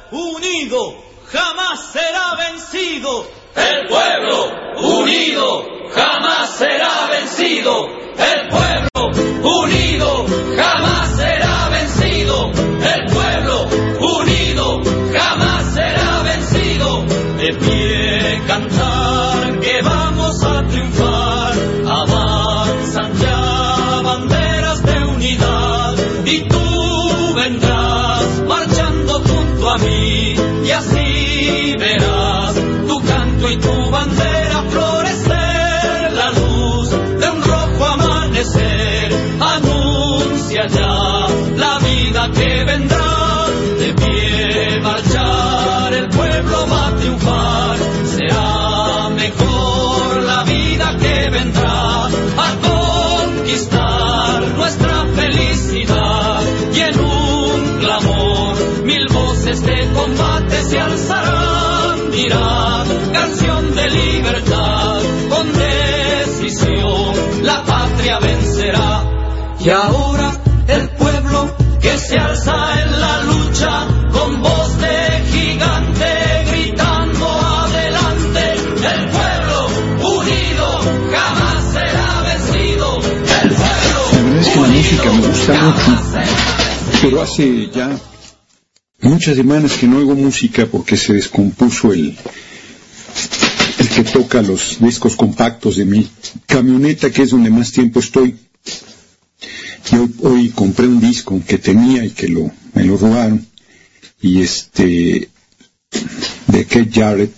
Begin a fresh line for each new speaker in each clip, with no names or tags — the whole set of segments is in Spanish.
unido jamás será vencido.
El pueblo unido jamás será vencido. El pueblo unido jamás será vencido. El pueblo unido jamás será vencido.
De pie cantar que vamos a triunfar. Avanzan ya banderas de unidad y tú vendrás marchando junto a mí y así verás tu canto y tu bandera florecer. La luz de un rojo amanecer anuncia ya la vida que vendrá. De pie marchar, el pueblo va a triunfar. Será mejor la vida que vendrá a conquistar nuestra felicidad. Y en un clamor, mil voces de combate se alzarán. Dirán canción de libertad, con decisión la patria vencerá. Y ahora el pueblo que se alza en la lucha, con voz de gigante gritando adelante. El pueblo unido jamás será vencido. El pueblo
la verdad es que la música me gusta mucho, pero hace ya muchas semanas que no oigo música porque se descompuso el que toca los discos compactos de mi camioneta, que es donde más tiempo estoy. Y hoy compré un disco que tenía y que me lo robaron, y de Keith Jarrett,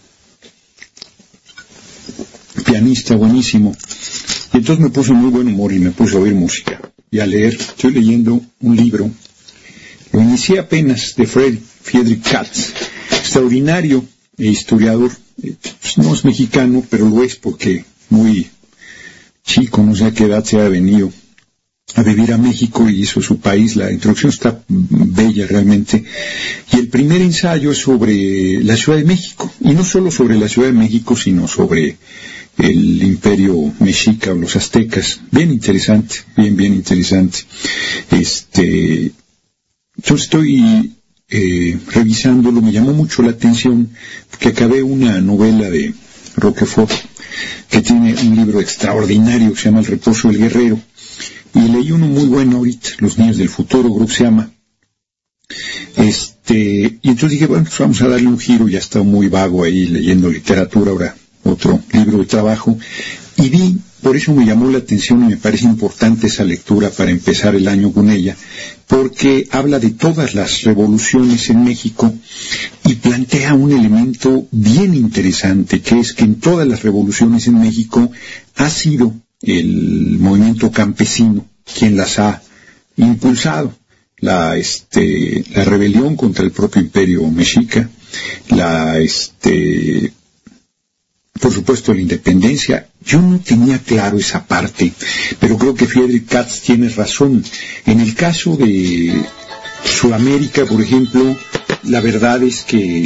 pianista buenísimo. Y entonces me puse muy buen humor y me puse a oír música y a leer. Estoy leyendo un libro, lo inicié apenas, de Friedrich Katz, extraordinario historiador. No es mexicano, pero lo es porque muy chico, no sé a qué edad se ha venido a vivir a México y hizo su país. La introducción está bella realmente, y el primer ensayo es sobre la Ciudad de México, y no solo sobre la Ciudad de México, sino sobre el imperio mexica o los aztecas. Bien interesante, bien interesante. Entonces estoy revisándolo. Me llamó mucho la atención porque acabé una novela de Roquefort que tiene un libro extraordinario que se llama El reposo del guerrero, y leí uno muy bueno ahorita, Los niños del futuro, creo que se llama. Y entonces dije, bueno, pues vamos a darle un giro. Ya estaba muy vago ahí leyendo literatura, ahora otro libro de trabajo, y vi, por eso me llamó la atención y me parece importante esa lectura para empezar el año con ella, porque habla de todas las revoluciones en México y plantea un elemento bien interesante, que es que en todas las revoluciones en México ha sido el movimiento campesino quien las ha impulsado. La rebelión contra el propio imperio mexica, por supuesto la independencia. Yo no tenía claro esa parte, pero creo que Friedrich Katz tiene razón. En el caso de Sudamérica, por ejemplo, la verdad es que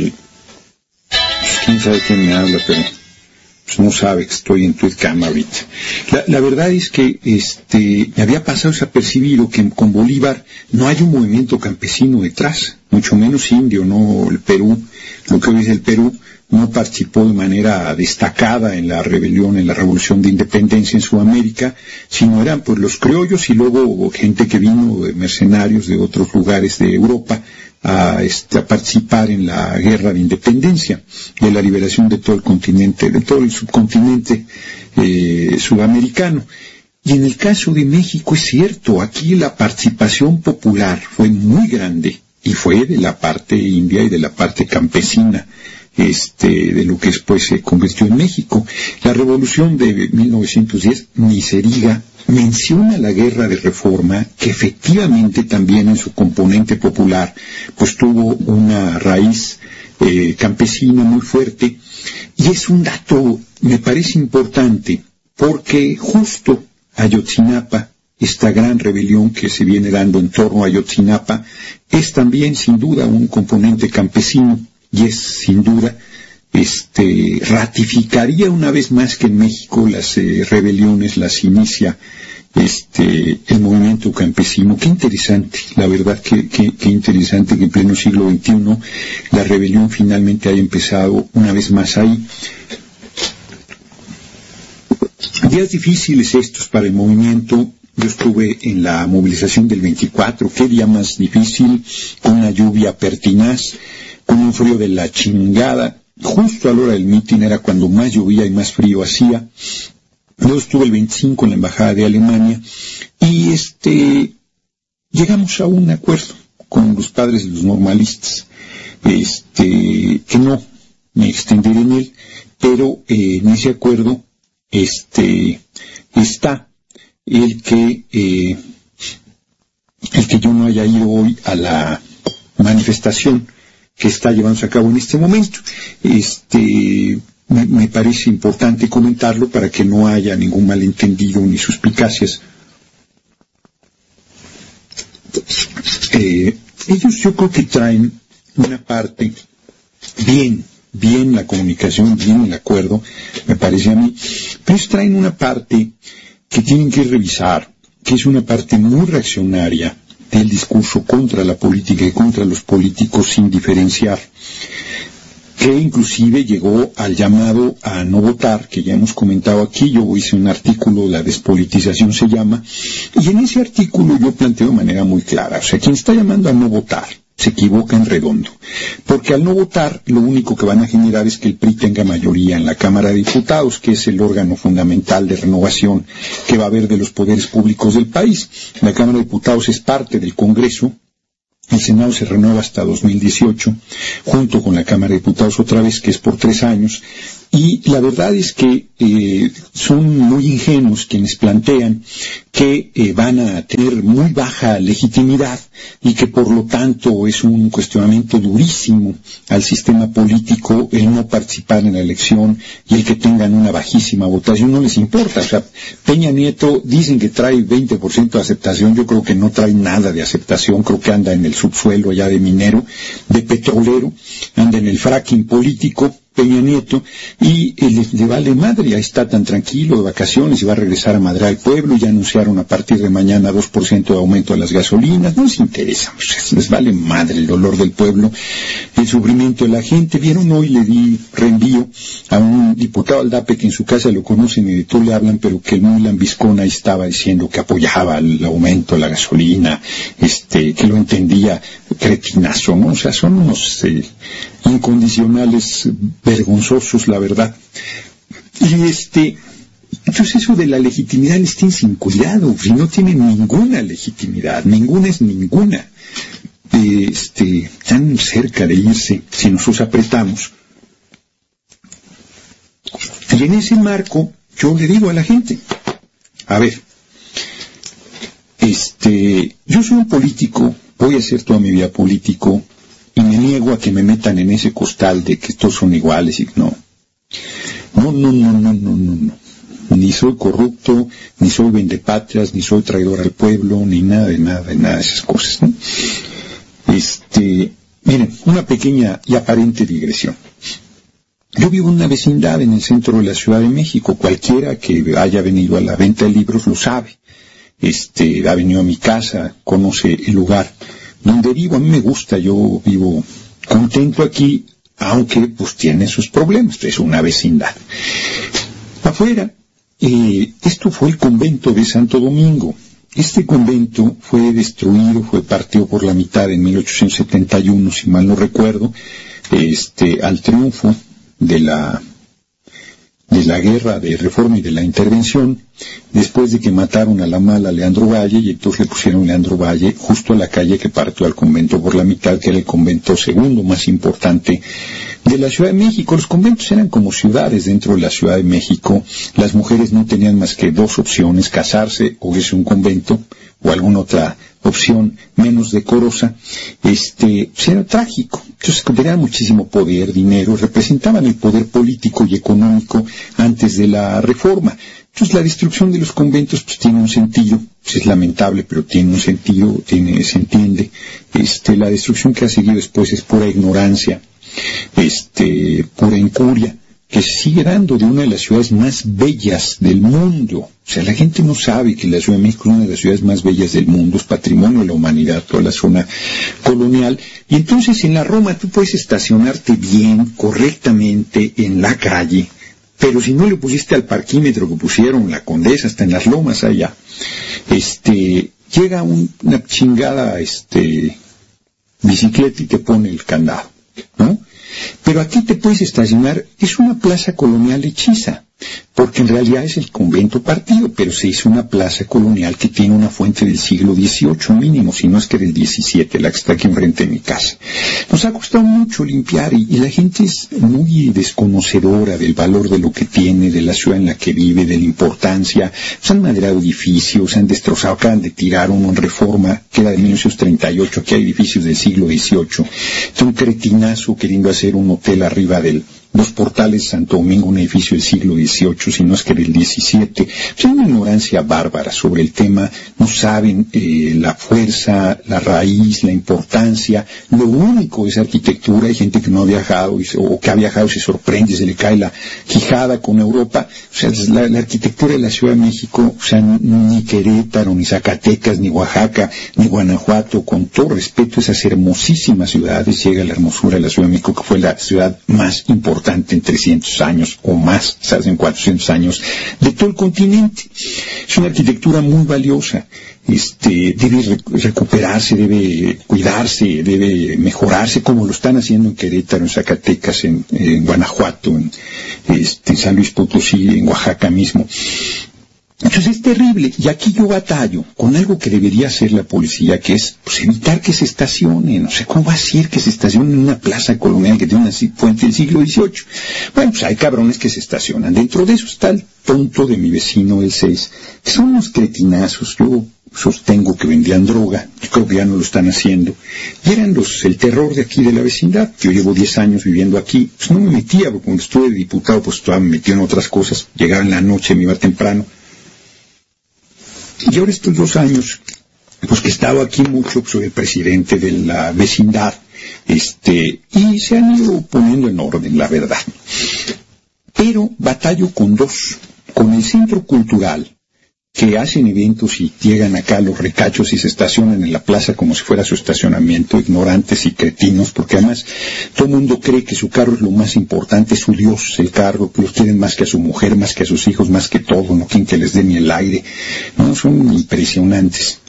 quién sabe quién me habla, pero pues no sabe que estoy en Tuitcam ahorita. La verdad es que me había pasado desapercibido que con Bolívar no hay un movimiento campesino detrás, mucho menos indio. No, el Perú, lo que hoy es el Perú, no participó de manera destacada en la rebelión, en la revolución de independencia en Sudamérica, sino eran pues los criollos y luego gente que vino de mercenarios de otros lugares de Europa a participar en la guerra de independencia, de la liberación de todo el continente, de todo el subcontinente sudamericano. Y en el caso de México es cierto, aquí la participación popular fue muy grande, y fue de la parte india y de la parte campesina, de lo que después se convirtió en México. La revolución de 1910, ni se diga, menciona la guerra de reforma, que efectivamente también en su componente popular pues tuvo una raíz campesina muy fuerte, y es un dato, me parece importante, porque justo Ayotzinapa, esta gran rebelión que se viene dando en torno a Ayotzinapa, es también sin duda un componente campesino, y es sin duda ratificaría una vez más que en México las rebeliones las inicia el movimiento campesino. Qué interesante, la verdad, qué interesante que en pleno siglo XXI la rebelión finalmente haya empezado una vez más ahí. Días difíciles estos para el movimiento. Yo estuve en la movilización del 24, qué día más difícil, con una lluvia pertinaz, con un frío de la chingada. Justo a la hora del mitin era cuando más llovía y más frío hacía. Luego estuve el 25 en la Embajada de Alemania y llegamos a un acuerdo con los padres de los normalistas, que no me extenderé en él, pero en ese acuerdo está el que yo no haya ido hoy a la manifestación que está llevándose a cabo en este momento. Me parece importante comentarlo para que no haya ningún malentendido ni suspicacias. Ellos yo creo que traen una parte bien la comunicación, bien el acuerdo, me parece a mí, pero ellos traen una parte que tienen que revisar, que es una parte muy reaccionaria del discurso contra la política y contra los políticos sin diferenciar, que inclusive llegó al llamado a no votar, que ya hemos comentado aquí. Yo hice un artículo, La despolitización se llama, y en ese artículo yo planteo de manera muy clara, o sea, quien está llamando a no votar se equivoca en redondo, porque al no votar lo único que van a generar es que el PRI tenga mayoría en la Cámara de Diputados, que es el órgano fundamental de renovación que va a haber de los poderes públicos del país. La Cámara de Diputados es parte del Congreso. El Senado se renueva hasta 2018, junto con la Cámara de Diputados otra vez, que es por 3 años, y la verdad es que son muy ingenuos quienes plantean que van a tener muy baja legitimidad y que por lo tanto es un cuestionamiento durísimo al sistema político el no participar en la elección y el que tengan una bajísima votación. No les importa. O sea, Peña Nieto dicen que trae 20% de aceptación, yo creo que no trae nada de aceptación, creo que anda en el subsuelo ya de minero, de petrolero, anda en el fracking político, Peña Nieto, y le vale madre, ahí está tan tranquilo de vacaciones y va a regresar a madrear al pueblo. Ya anunciaron a partir de mañana 2% de aumento a las gasolinas. No les interesa, les vale madre el dolor del pueblo, el sufrimiento de la gente. Vieron, hoy le di reenvío a un diputado Aldape que en su casa lo conocen y de todo le hablan, pero que el muy lambiscón ahí estaba diciendo que apoyaba el aumento de la gasolina, que lo entendía, cretinazo, ¿no? O sea, son unos incondicionales vergonzosos, la verdad. Y entonces eso de la legitimidad les tiene sin cuidado, si no tienen ninguna legitimidad, ninguna es ninguna. Tan cerca de irse, si nosotros apretamos. Y en ese marco, yo le digo a la gente, a ver, yo soy un político, voy a ser toda mi vida político, y me niego a que me metan en ese costal de que todos son iguales y no. Ni soy corrupto, ni soy vendepatrias, ni soy traidor al pueblo, ni nada de esas cosas, ¿no? Miren, una pequeña y aparente digresión. Yo vivo en una vecindad en el centro de la Ciudad de México. Cualquiera que haya venido a la venta de libros lo sabe. Ha venido a mi casa, conoce el lugar donde vivo. A mí me gusta, yo vivo contento aquí, aunque pues tiene sus problemas. Es una vecindad. Afuera, esto fue el convento de Santo Domingo. Este convento fue destruido, fue partido por la mitad en 1871, si mal no recuerdo, al triunfo de la guerra de reforma y de la intervención, después de que mataron a la mala Leandro Valle, y entonces le pusieron Leandro Valle justo a la calle que partió al convento por la mitad, que era el convento segundo más importante de la Ciudad de México. Los conventos eran como ciudades dentro de la Ciudad de México. Las mujeres no tenían más que 2 opciones: casarse o irse a un convento, o alguna otra opción menos decorosa. Era trágico. Entonces tenían muchísimo poder, dinero, representaban el poder político y económico antes de la reforma. Entonces la destrucción de los conventos pues tiene un sentido, es lamentable, pero tiene un sentido, se entiende. La destrucción que ha seguido después es pura ignorancia, pura incuria, que sigue dando de una de las ciudades más bellas del mundo. O sea, la gente no sabe que la Ciudad de México es una de las ciudades más bellas del mundo, es patrimonio de la humanidad, toda la zona colonial. Y entonces en la Roma tú puedes estacionarte bien, correctamente en la calle, pero si no le pusiste al parquímetro que pusieron la Condesa, hasta en las lomas allá, llega una chingada bicicleta y te pone el candado, ¿no? Pero aquí te puedes estacionar, es una plaza colonial hechiza, porque en realidad es el convento partido, pero se hizo una plaza colonial que tiene una fuente del siglo XVIII mínimo, si no es que del XVII, la que está aquí enfrente de mi casa. Nos ha costado mucho limpiar y la gente es muy desconocedora del valor de lo que tiene, de la ciudad en la que vive, de la importancia. Se han maderado edificios, se han destrozado, acaban de tirar uno en Reforma, que era de 1938, aquí hay edificios del siglo XVIII. Es un cretinazo queriendo hacer un hotel arriba del Los Portales de Santo Domingo, un edificio del siglo XVIII, si no es que del XVII. Pues hay una ignorancia bárbara sobre el tema, no saben la fuerza, la raíz, la importancia. Lo único de esa arquitectura, hay gente que no ha viajado o que ha viajado y se sorprende, se le cae la quijada con Europa. O sea, la arquitectura de la Ciudad de México, o sea, ni Querétaro, ni Zacatecas, ni Oaxaca, ni Guanajuato, con todo respeto a esas hermosísimas ciudades, llega la hermosura de la Ciudad de México, que fue la ciudad más importante en 300 años o más, ¿sabes? En 400 años de todo el continente. Es una arquitectura muy valiosa. Debe recuperarse, debe cuidarse, debe mejorarse, como lo están haciendo en Querétaro, en Zacatecas, en Guanajuato, en San Luis Potosí, en Oaxaca mismo. Entonces es terrible, y aquí yo batallo con algo que debería hacer la policía, que es pues, evitar que se estacionen. O sea, ¿cómo va a ser que se estacionen en una plaza colonial que tiene una fuente del siglo XVIII? Bueno, pues hay cabrones que se estacionan. Dentro de eso está el tonto de mi vecino, el 6, que son unos cretinazos. Yo sostengo que vendían droga, yo creo que ya no lo están haciendo, y eran el terror de aquí de la vecindad. Yo llevo 10 años viviendo aquí, pues no me metía, porque cuando estuve de diputado, pues estaba metido en otras cosas, llegaba en la noche, me iba temprano. Y ahora estos 2 años, pues que he estado aquí mucho, soy el presidente de la vecindad, y se han ido poniendo en orden, la verdad. Pero batallo con 2, con el centro cultural, que hacen eventos y llegan acá los ricachos y se estacionan en la plaza como si fuera su estacionamiento, ignorantes y cretinos, porque además todo el mundo cree que su carro es lo más importante, es su Dios, el carro, que los quieren más que a su mujer, más que a sus hijos, más que todo, no quieren que les dé ni el aire, no, son impresionantes.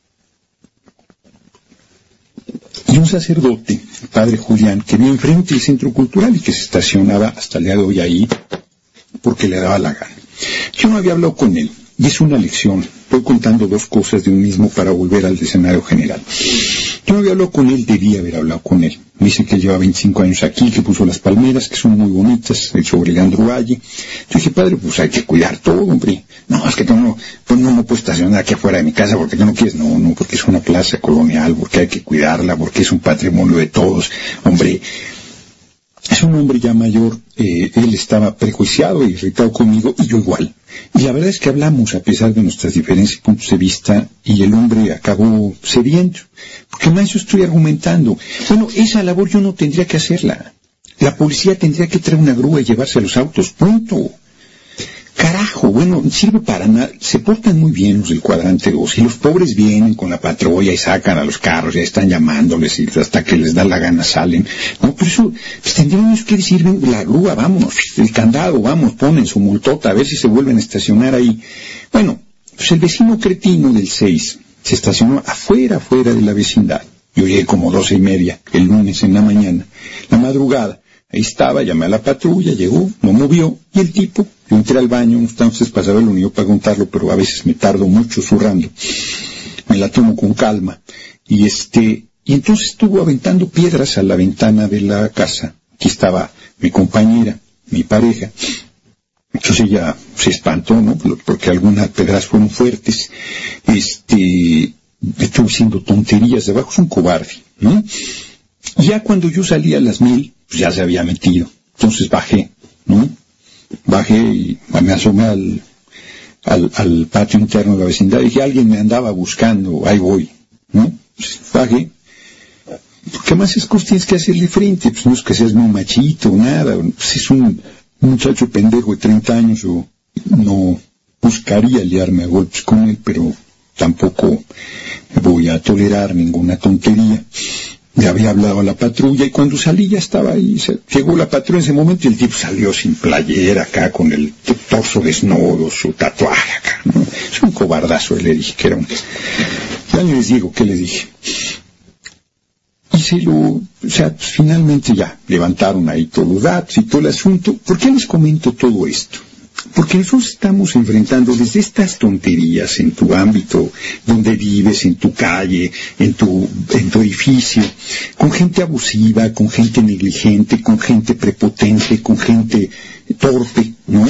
Y un sacerdote, el padre Julián, que vive enfrente del centro cultural y que se estacionaba hasta el día de hoy ahí, porque le daba la gana. Yo no había hablado con él. Y es una lección. Estoy contando 2 cosas de un mismo para volver al escenario general. Yo no había hablado con él, debía haber hablado con él. Me dice que él lleva 25 años aquí, que puso las palmeras, que son muy bonitas, sobre Leandro Valle. Yo dije, padre, pues hay que cuidar todo, hombre. No, es que no puedo estacionar aquí afuera de mi casa porque tú no quieres. No, porque es una plaza colonial, porque hay que cuidarla, porque es un patrimonio de todos. Hombre, es un hombre ya mayor, él estaba prejuiciado y irritado conmigo, y yo igual. Y la verdad es que hablamos a pesar de nuestras diferencias y puntos de vista, y el hombre acabó cediendo. Porque más yo estoy argumentando. Bueno, esa labor yo no tendría que hacerla. La policía tendría que traer una grúa y llevarse a los autos, punto. Carajo, bueno, sirve para nada. Se portan muy bien los del cuadrante 2, y los pobres vienen con la patrulla y sacan a los carros, ya están llamándoles, y hasta que les da la gana salen. No, por eso, pues tendríamos que decir, ven, la grúa, vamos, el candado, vamos, ponen su multota, a ver si se vuelven a estacionar ahí. Bueno, pues el vecino cretino del 6 se estacionó afuera de la vecindad. Yo llegué como 12:30, el lunes en la mañana, la madrugada. Ahí estaba, llamé a la patrulla, llegó, no movió, y el tipo, yo entré al baño, entonces pasaba el unido para contarlo, pero a veces me tardo mucho zurrando. Me la tomo con calma. Y entonces estuvo aventando piedras a la ventana de la casa. Aquí estaba mi compañera, mi pareja. Entonces ella se espantó, ¿no? Porque algunas piedras fueron fuertes. Estuvo haciendo tonterías, debajo es un cobarde, ¿no? Ya cuando yo salí a las 1000, pues ya se había metido. Entonces bajé, ¿no? Bajé y me asomé al patio interno de la vecindad. Dije, alguien me andaba buscando, ahí voy, ¿no? Pues bajé. ¿Qué más es que tienes que hacerle frente? Pues no es que seas muy machito, nada. Pues es un un muchacho pendejo de 30 años, yo no buscaría liarme a golpes con él, pero tampoco voy a tolerar ninguna tontería. Le había hablado a la patrulla y cuando salí ya estaba ahí. Llegó la patrulla en ese momento y el tipo salió sin playera acá, con el torso desnudo, su tatuaje acá, ¿no? Es un cobardazo, le dije que era un... Ya les digo, ¿qué le dije? Y finalmente ya levantaron ahí todos los datos y todo el asunto. ¿Por qué les comento todo esto? Porque nosotros estamos enfrentando desde estas tonterías en tu ámbito, donde vives, en tu calle, en tu edificio, con gente abusiva, con gente negligente, con gente prepotente, con gente torpe, ¿no?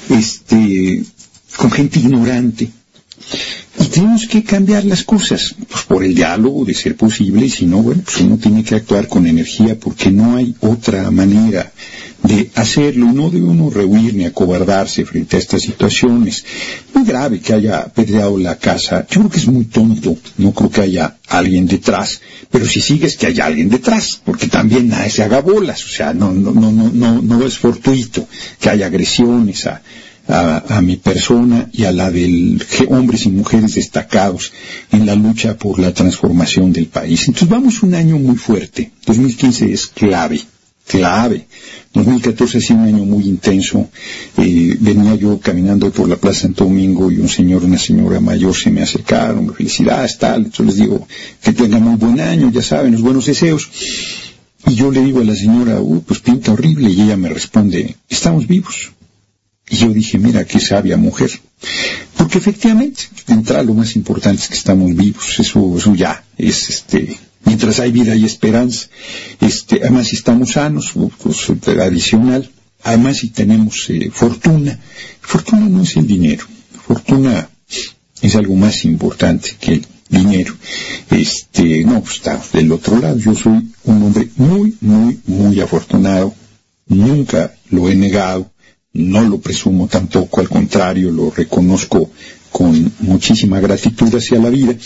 Con gente ignorante. Y tenemos que cambiar las cosas, pues por el diálogo, de ser posible, y si no, bueno, pues uno tiene que actuar con energía, porque no hay otra manera de hacerlo. No debe uno rehuir ni acobardarse frente a estas situaciones. Muy grave que haya perdido la casa. Yo creo que es muy tonto. No creo que haya alguien detrás. Pero si sigues que haya alguien detrás, porque también nadie se haga bolas. O sea, no es fortuito que haya agresiones a mi persona y a la de hombres y mujeres destacados en la lucha por la transformación del país. Entonces vamos un año muy fuerte. 2015 es clave. 2014 ha sido un año muy intenso. Venía yo caminando por la Plaza Santo Domingo y un señor y una señora mayor se me acercaron, felicidades, tal. Entonces les digo que tengan un buen año, ya saben, los buenos deseos. Y yo le digo a la señora, pues pinta horrible, y ella me responde, estamos vivos. Y yo dije, mira qué sabia mujer. Porque efectivamente, de entrada lo más importante es que estamos vivos. Eso ya es mientras hay vida y esperanza. Además si estamos sanos, pues adicional. Además si tenemos fortuna. Fortuna no es el dinero. Fortuna es algo más importante que el dinero. Pues está del otro lado. Yo soy un hombre muy, muy, muy afortunado. Nunca lo he negado. No lo presumo tampoco, al contrario, lo reconozco con muchísima gratitud hacia la vida.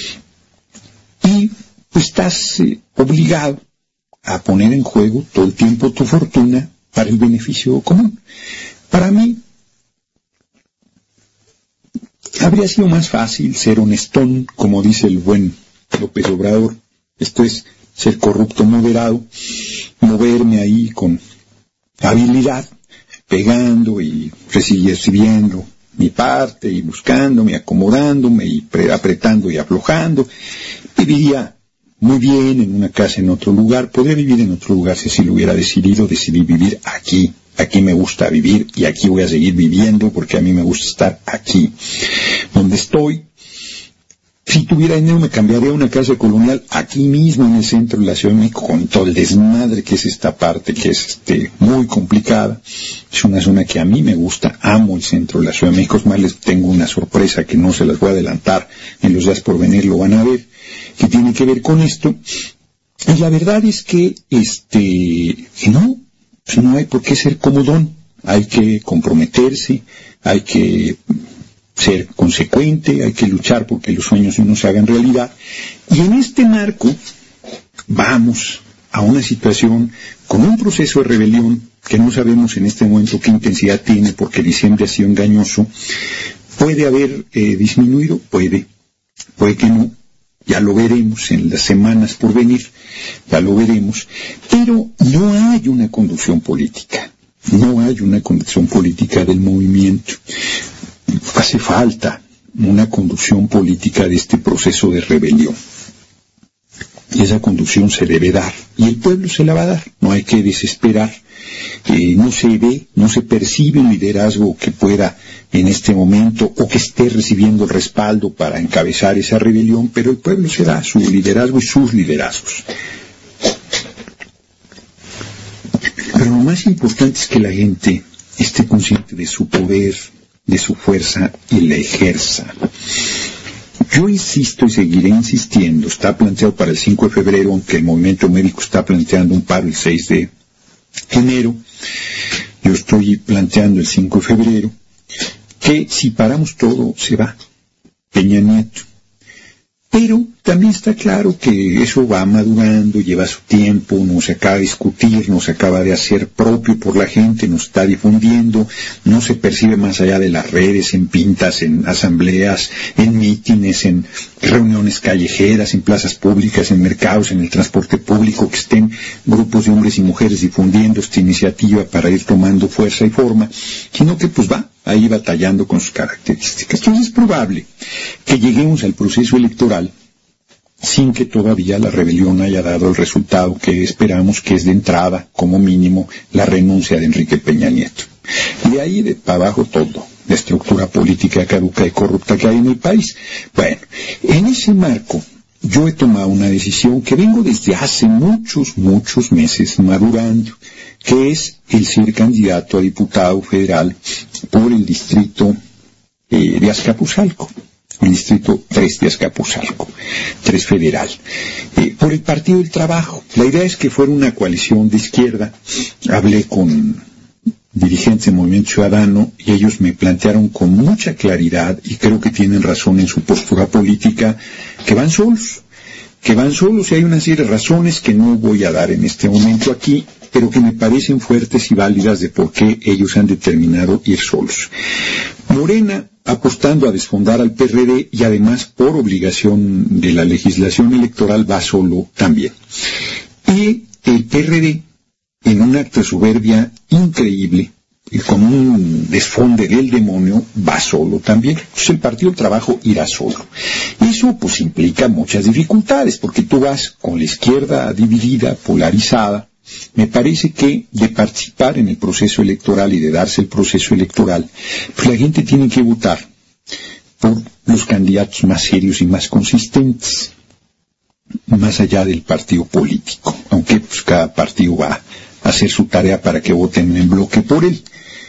Y pues estás obligado a poner en juego todo el tiempo tu fortuna para el beneficio común. Para mí, habría sido más fácil ser honestón, como dice el buen López Obrador. Esto es ser corrupto moderado, moverme ahí con habilidad, pegando y recibiendo mi parte y buscándome, acomodándome y apretando y aflojando. Viviría muy bien en una casa en otro lugar. Podría vivir en otro lugar si así lo hubiera decidido. Decidí vivir aquí. Aquí me gusta vivir y aquí voy a seguir viviendo porque a mí me gusta estar aquí donde estoy. Si tuviera dinero me cambiaría a una casa colonial aquí mismo en el centro de la Ciudad de México, con todo el desmadre que es esta parte, que es muy complicada. Es una zona que a mí me gusta, amo el centro de la Ciudad de México. Es más, les tengo una sorpresa que no se las voy a adelantar, en los días por venir lo van a ver, que tiene que ver con esto. Y la verdad es que no hay por qué ser comodón, hay que comprometerse, hay que ser consecuente, hay que luchar porque los sueños no se hagan realidad. Y en este marco vamos a una situación con un proceso de rebelión que no sabemos en este momento qué intensidad tiene, porque diciembre ha sido engañoso. Puede haber disminuido, puede que no, ya lo veremos en las semanas por venir, ya lo veremos, pero no hay una conducción política, del movimiento. Hace falta una conducción política de este proceso de rebelión. Y esa conducción se debe dar. Y el pueblo se la va a dar. No hay que desesperar. No se percibe un liderazgo que pueda en este momento o que esté recibiendo el respaldo para encabezar esa rebelión, pero el pueblo será su liderazgo y sus liderazgos. Pero lo más importante es que la gente esté consciente de su poder, de su fuerza y la ejerza. Yo insisto y seguiré insistiendo, está planteado para el 5 de febrero, aunque el movimiento médico está planteando un paro el 6 de enero, yo estoy planteando el 5 de febrero, que si paramos todo se va Peña Nieto. Pero también está claro que eso va madurando, lleva su tiempo, no se acaba de discutir, no se acaba de hacer propio por la gente, no se está difundiendo, no se percibe más allá de las redes, en pintas, en asambleas, en mítines, en reuniones callejeras, en plazas públicas, en mercados, en el transporte público, que estén grupos de hombres y mujeres difundiendo esta iniciativa para ir tomando fuerza y forma, sino que pues va ahí batallando con sus características. Entonces es probable que lleguemos al proceso electoral sin que todavía la rebelión haya dado el resultado que esperamos, que es de entrada, como mínimo, la renuncia de Enrique Peña Nieto. De ahí de para abajo todo, la estructura política caduca y corrupta que hay en el país. Bueno, en ese marco yo he tomado una decisión que vengo desde hace muchos meses madurando, que es el ser candidato a diputado federal por el distrito de Azcapotzalco, el distrito 3 de Azcapotzalco, 3 federal, por el Partido del Trabajo. La idea es que fuera una coalición de izquierda. Hablé con dirigentes del Movimiento Ciudadano y ellos me plantearon con mucha claridad, y creo que tienen razón en su postura política, que van solos y hay una serie de razones que no voy a dar en este momento aquí, pero que me parecen fuertes y válidas de por qué ellos han determinado ir solos. Morena, apostando a desfondar al PRD y además por obligación de la legislación electoral, va solo también. Y el PRD, en un acto de soberbia increíble y con un desfonde del demonio, va solo también. Entonces el Partido del Trabajo irá solo. Eso pues implica muchas dificultades, porque tú vas con la izquierda dividida, polarizada. Me parece que de participar en el proceso electoral y de darse el proceso electoral, pues la gente tiene que votar por los candidatos más serios y más consistentes, más allá del partido político, aunque pues cada partido va a hacer su tarea para que voten en bloque por él.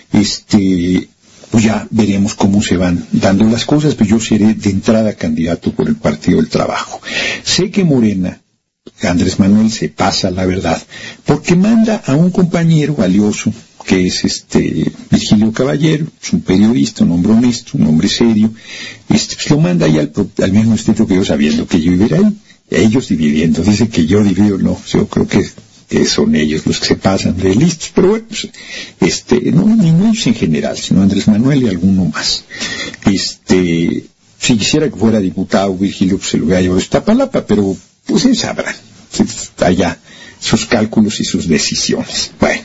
Pues ya veremos cómo se van dando las cosas, pero yo seré de entrada candidato por el Partido del Trabajo. Sé que Morena, Andrés Manuel, se pasa, la verdad, porque manda a un compañero valioso, que es Virgilio Caballero, es un periodista, un hombre honesto, un hombre serio, pues lo manda ahí al mismo distrito que yo, sabiendo que yo viviré ahí, ellos dividiendo. Dice que yo divido, no, yo creo que son ellos los que se pasan de listos, pero bueno, pues, no ellos en general, sino Andrés Manuel y alguno más. Si quisiera que fuera diputado Virgilio, pues se lo hubiera llevado a Iztapalapa, pero pues él sabrá, allá sus cálculos y sus decisiones. Bueno,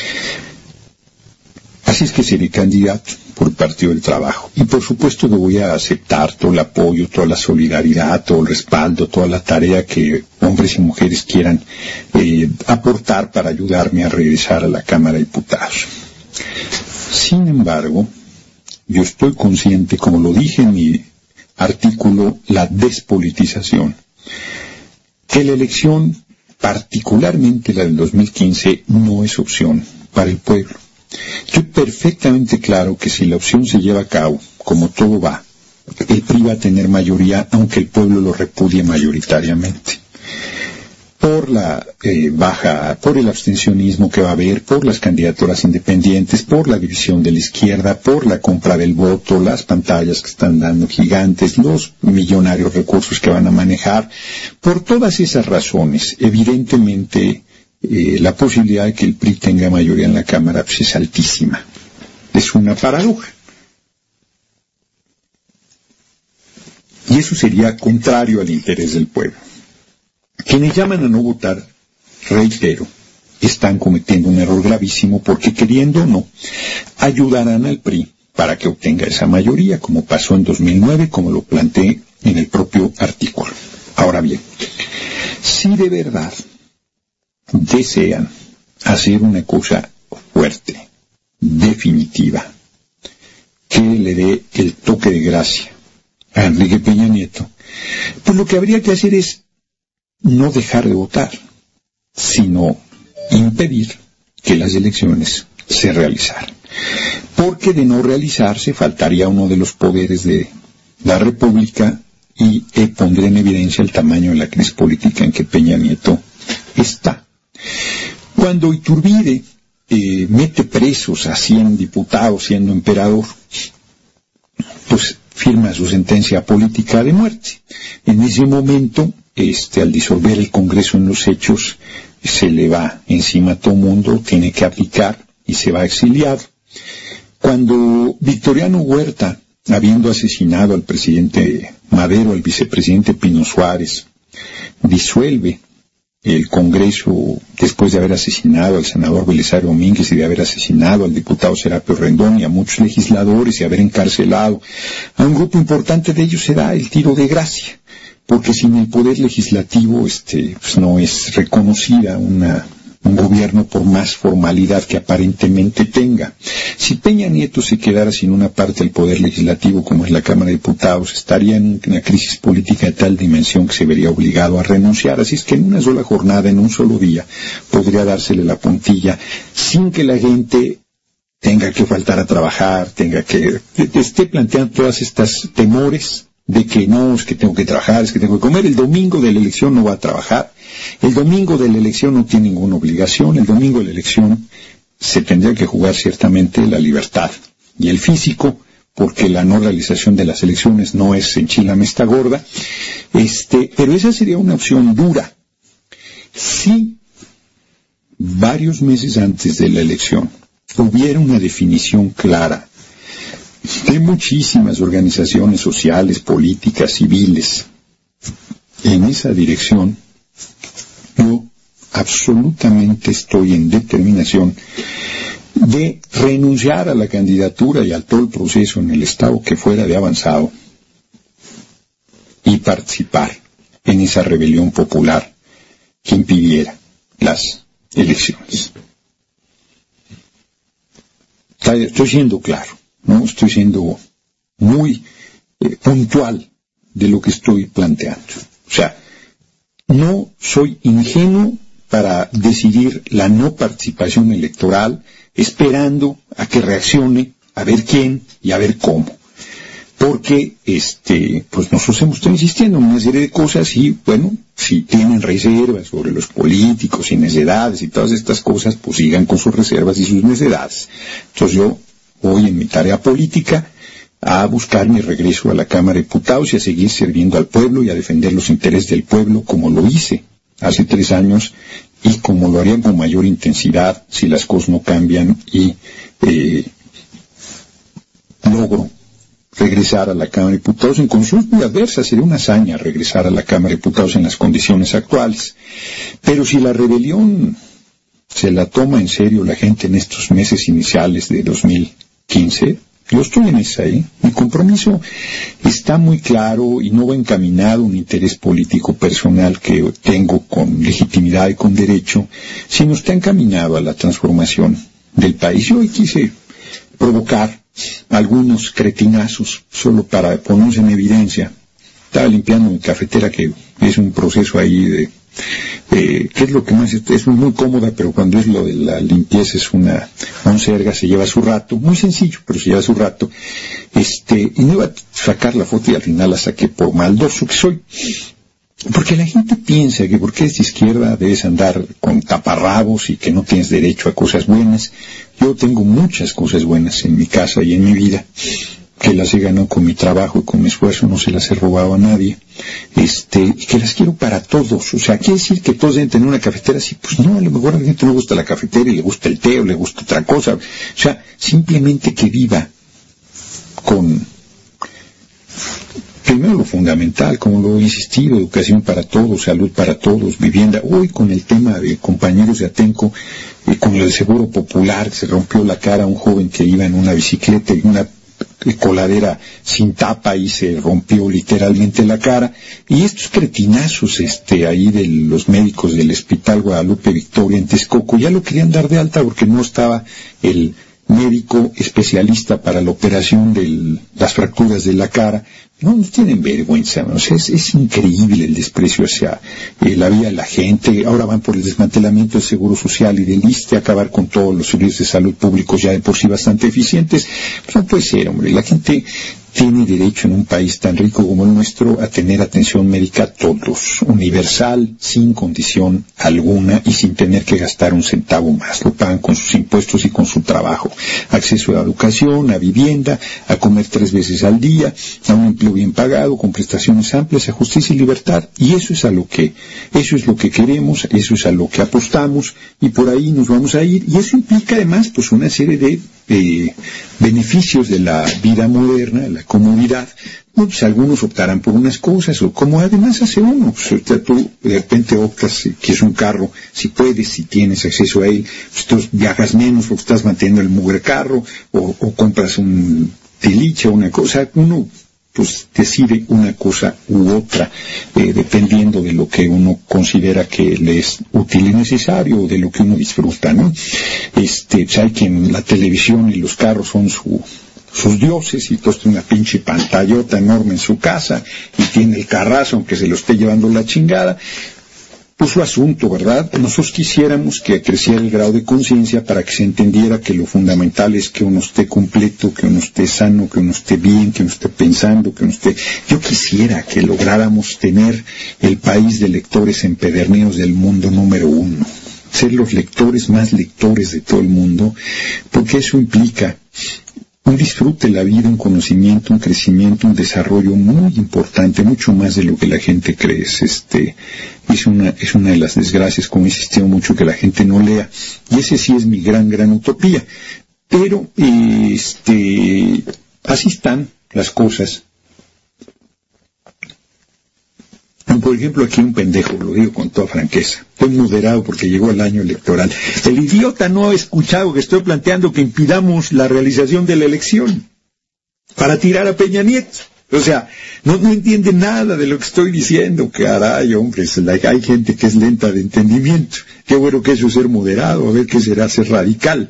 así es que seré candidato por el Partido del Trabajo. Y por supuesto que voy a aceptar todo el apoyo, toda la solidaridad, todo el respaldo, toda la tarea que hombres y mujeres quieran aportar para ayudarme a regresar a la Cámara de Diputados. Sin embargo, yo estoy consciente, como lo dije en mi artículo, la despolitización, que la elección, particularmente la del 2015, no es opción para el pueblo. Estoy perfectamente claro que si la opción se lleva a cabo, como todo va, el PRI va a tener mayoría, aunque el pueblo lo repudie mayoritariamente. Por la por el abstencionismo que va a haber, por las candidaturas independientes, por la división de la izquierda, por la compra del voto, las pantallas que están dando gigantes, los millonarios recursos que van a manejar. Por todas esas razones, evidentemente, la posibilidad de que el PRI tenga mayoría en la Cámara pues es altísima. Es una paradoja. Y eso sería contrario al interés del pueblo. Quienes llaman a no votar, reitero, están cometiendo un error gravísimo, porque queriendo o no, ayudarán al PRI para que obtenga esa mayoría, como pasó en 2009, como lo planteé en el propio artículo. Ahora bien, si de verdad desean hacer una cosa fuerte, definitiva, que le dé el toque de gracia a Enrique Peña Nieto, pues lo que habría que hacer es no dejar de votar, sino impedir que las elecciones se realizaran. Porque de no realizarse faltaría uno de los poderes de la República y pondría en evidencia el tamaño de la crisis política en que Peña Nieto está. Cuando Iturbide mete presos a 100 diputados siendo emperador, pues firma su sentencia política de muerte. En ese momento, al disolver el Congreso en los hechos, se le va encima a todo mundo, tiene que abdicar y se va exiliado. Cuando Victoriano Huerta, habiendo asesinado al presidente Madero, al vicepresidente Pino Suárez, disuelve el Congreso después de haber asesinado al senador Belisario Domínguez y de haber asesinado al diputado Serapio Rendón y a muchos legisladores y haber encarcelado a un grupo importante de ellos, se da el tiro de gracia, porque sin el poder legislativo pues no es reconocida un gobierno por más formalidad que aparentemente tenga. Si Peña Nieto se quedara sin una parte del poder legislativo como es la Cámara de Diputados, estaría en una crisis política de tal dimensión que se vería obligado a renunciar. Así es que en una sola jornada, en un solo día, podría dársele la puntilla sin que la gente tenga que faltar a trabajar, esté planteando todas estas temores de que no, es que tengo que trabajar, es que tengo que comer. El domingo de la elección no va a trabajar, el domingo de la elección no tiene ninguna obligación, el domingo de la elección se tendría que jugar ciertamente la libertad y el físico, porque la no realización de las elecciones no es enchilame esta gorda, pero esa sería una opción dura. Si varios meses antes de la elección hubiera una definición clara de muchísimas organizaciones sociales, políticas, civiles, en esa dirección, yo absolutamente estoy en determinación de renunciar a la candidatura y a todo el proceso en el estado que fuera de avanzado y participar en esa rebelión popular que impidiera las elecciones. Estoy siendo claro, ¿no? Estoy siendo muy puntual de lo que estoy planteando. O sea, no soy ingenuo para decidir la no participación electoral esperando a que reaccione, a ver quién y a ver cómo. Porque, pues nosotros hemos estado insistiendo en una serie de cosas y, bueno, si tienen reservas sobre los políticos y necedades y todas estas cosas, pues sigan con sus reservas y sus necedades. Entonces yo voy en mi tarea política a buscar mi regreso a la Cámara de Diputados y a seguir sirviendo al pueblo y a defender los intereses del pueblo como lo hice hace 3 años y como lo haría con mayor intensidad si las cosas no cambian y logro regresar a la Cámara de Diputados en condiciones muy adversas. Sería una hazaña regresar a la Cámara de Diputados en las condiciones actuales. Pero si la rebelión se la toma en serio la gente en estos meses iniciales de 2015, yo estoy en esa, Mi compromiso está muy claro y no va encaminado a un interés político personal que tengo con legitimidad y con derecho, sino está encaminado a la transformación del país. Yo hoy quise provocar algunos cretinazos solo para ponernos en evidencia. Estaba limpiando mi cafetera, que es un proceso ahí que es lo que más es muy cómoda, pero cuando es lo de la limpieza es una monserga, se lleva su rato, muy sencillo, pero se lleva su rato. Y no iba a sacar la foto y al final la saqué por maldoso que soy. Porque la gente piensa que porque eres de izquierda debes andar con taparrabos y que no tienes derecho a cosas buenas. Yo tengo muchas cosas buenas en mi casa y en mi vida, que las he ganado con mi trabajo y con mi esfuerzo, no se las he robado a nadie, y que las quiero para todos. O sea, quiere decir que todos deben tener una cafetera así. Pues no, a lo mejor a la gente no le gusta la cafetera y le gusta el té o le gusta otra cosa. O sea, simplemente que viva con, primero lo fundamental, como lo he insistido, educación para todos, salud para todos, vivienda. Hoy con el tema de compañeros de Atenco, con el seguro popular, se rompió la cara a un joven que iba en una bicicleta y una coladera sin tapa y se rompió literalmente la cara. Y estos cretinazos ahí de los médicos del Hospital Guadalupe Victoria en Texcoco ya lo querían dar de alta porque no estaba el médico especialista para la operación de las fracturas de la cara, No tienen vergüenza, ¿no? O sea, es increíble el desprecio hacia la vida de la gente. Ahora van por el desmantelamiento del Seguro Social y del ISSSTE, acabar con todos los servicios de salud públicos ya de por sí bastante eficientes. Pues no puede ser, hombre. La gente tiene derecho en un país tan rico como el nuestro a tener atención médica todos, universal, sin condición alguna y sin tener que gastar un centavo más. Lo pagan con sus impuestos y con su trabajo. Acceso a educación, a vivienda, a comer 3 veces al día, a un empleo bien pagado, con prestaciones amplias, a justicia y libertad. Y eso es lo que queremos, eso es a lo que apostamos y por ahí nos vamos a ir. Y eso implica además pues una serie de beneficios de la vida moderna, de la comodidad. No, pues algunos optarán por unas cosas, o como además hace uno. Pues, tú de repente optas que es un carro, si puedes, si tienes acceso a él, pues tú viajas menos porque estás manteniendo el mugre carro, o compras un tiliche o una cosa. Uno pues decide una cosa u otra, dependiendo de lo que uno considera que le es útil y necesario, o de lo que uno disfruta, ¿no? Pues hay quien la televisión y los carros son sus dioses, y entonces tiene una pinche pantallota enorme en su casa, y tiene el carrazo, aunque se lo esté llevando la chingada. Pues su asunto, ¿verdad? Nosotros quisiéramos que creciera el grado de conciencia para que se entendiera que lo fundamental es que uno esté completo, que uno esté sano, que uno esté bien, que uno esté pensando, que uno esté... Yo quisiera que lográramos tener el país de lectores empedernidos del mundo número 1, ser los lectores más lectores de todo el mundo, porque eso implica un disfrute de la vida, un conocimiento, un crecimiento, un desarrollo muy importante, mucho más de lo que la gente cree. Es una de las desgracias, como he insistido mucho, que la gente no lea. Y ese sí es mi gran utopía. Pero, así están las cosas. Por ejemplo, aquí un pendejo, lo digo con toda franqueza, estoy moderado porque llegó el año electoral. El idiota no ha escuchado que estoy planteando que impidamos la realización de la elección para tirar a Peña Nieto. O sea, no entiende nada de lo que estoy diciendo. Caray, hombre, hay gente que es lenta de entendimiento. Qué bueno que eso es ser moderado, a ver qué será ser radical.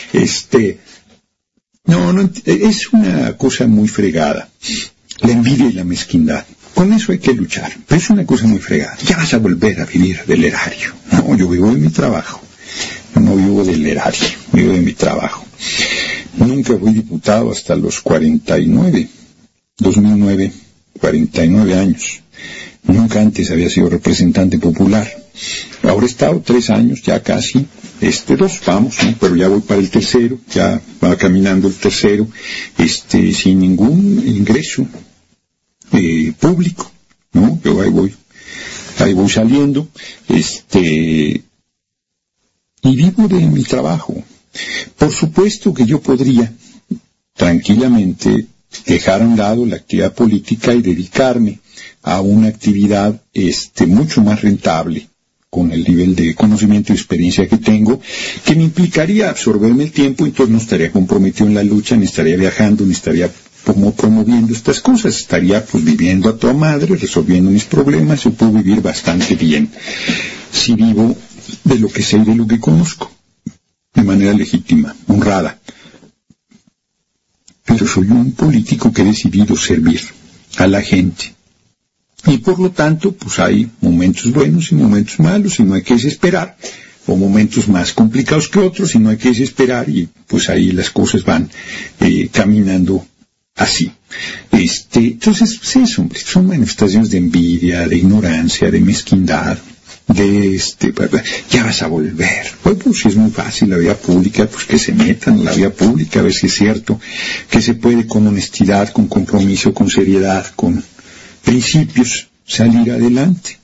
No, es una cosa muy fregada. La envidia y la mezquindad. Con eso hay que luchar, pero es una cosa muy fregada. Ya vas a volver a vivir del erario. No, yo vivo de mi trabajo. No vivo del erario, vivo de mi trabajo. Nunca fui diputado hasta los 2009, 49 años. Nunca antes había sido representante popular. Ahora he estado 3 años, ya casi, 2 vamos, ¿no? Pero ya voy para el tercero, ya va caminando el tercero, sin ningún ingreso público, ¿no? Yo ahí voy saliendo, y vivo de mi trabajo. Por supuesto que yo podría tranquilamente dejar a un lado la actividad política y dedicarme a una actividad mucho más rentable, con el nivel de conocimiento y experiencia que tengo, que me implicaría absorberme el tiempo, entonces no estaría comprometido en la lucha, ni estaría viajando, ni estaría como promoviendo estas cosas, estaría pues viviendo a toda madre, resolviendo mis problemas. Yo puedo vivir bastante bien si vivo de lo que sé y de lo que conozco, de manera legítima, honrada. Pero soy un político que he decidido servir a la gente. Y por lo tanto, pues hay momentos buenos y momentos malos, y no hay que desesperar, o momentos más complicados que otros, y no hay que desesperar, y pues ahí las cosas van caminando así. Entonces, pues eso, hombre, son manifestaciones de envidia, de ignorancia, de mezquindad, ya vas a volver. Pues si es muy fácil la vía pública, pues que se metan en la vía pública, a ver si es cierto que se puede con honestidad, con compromiso, con seriedad, con principios salir adelante.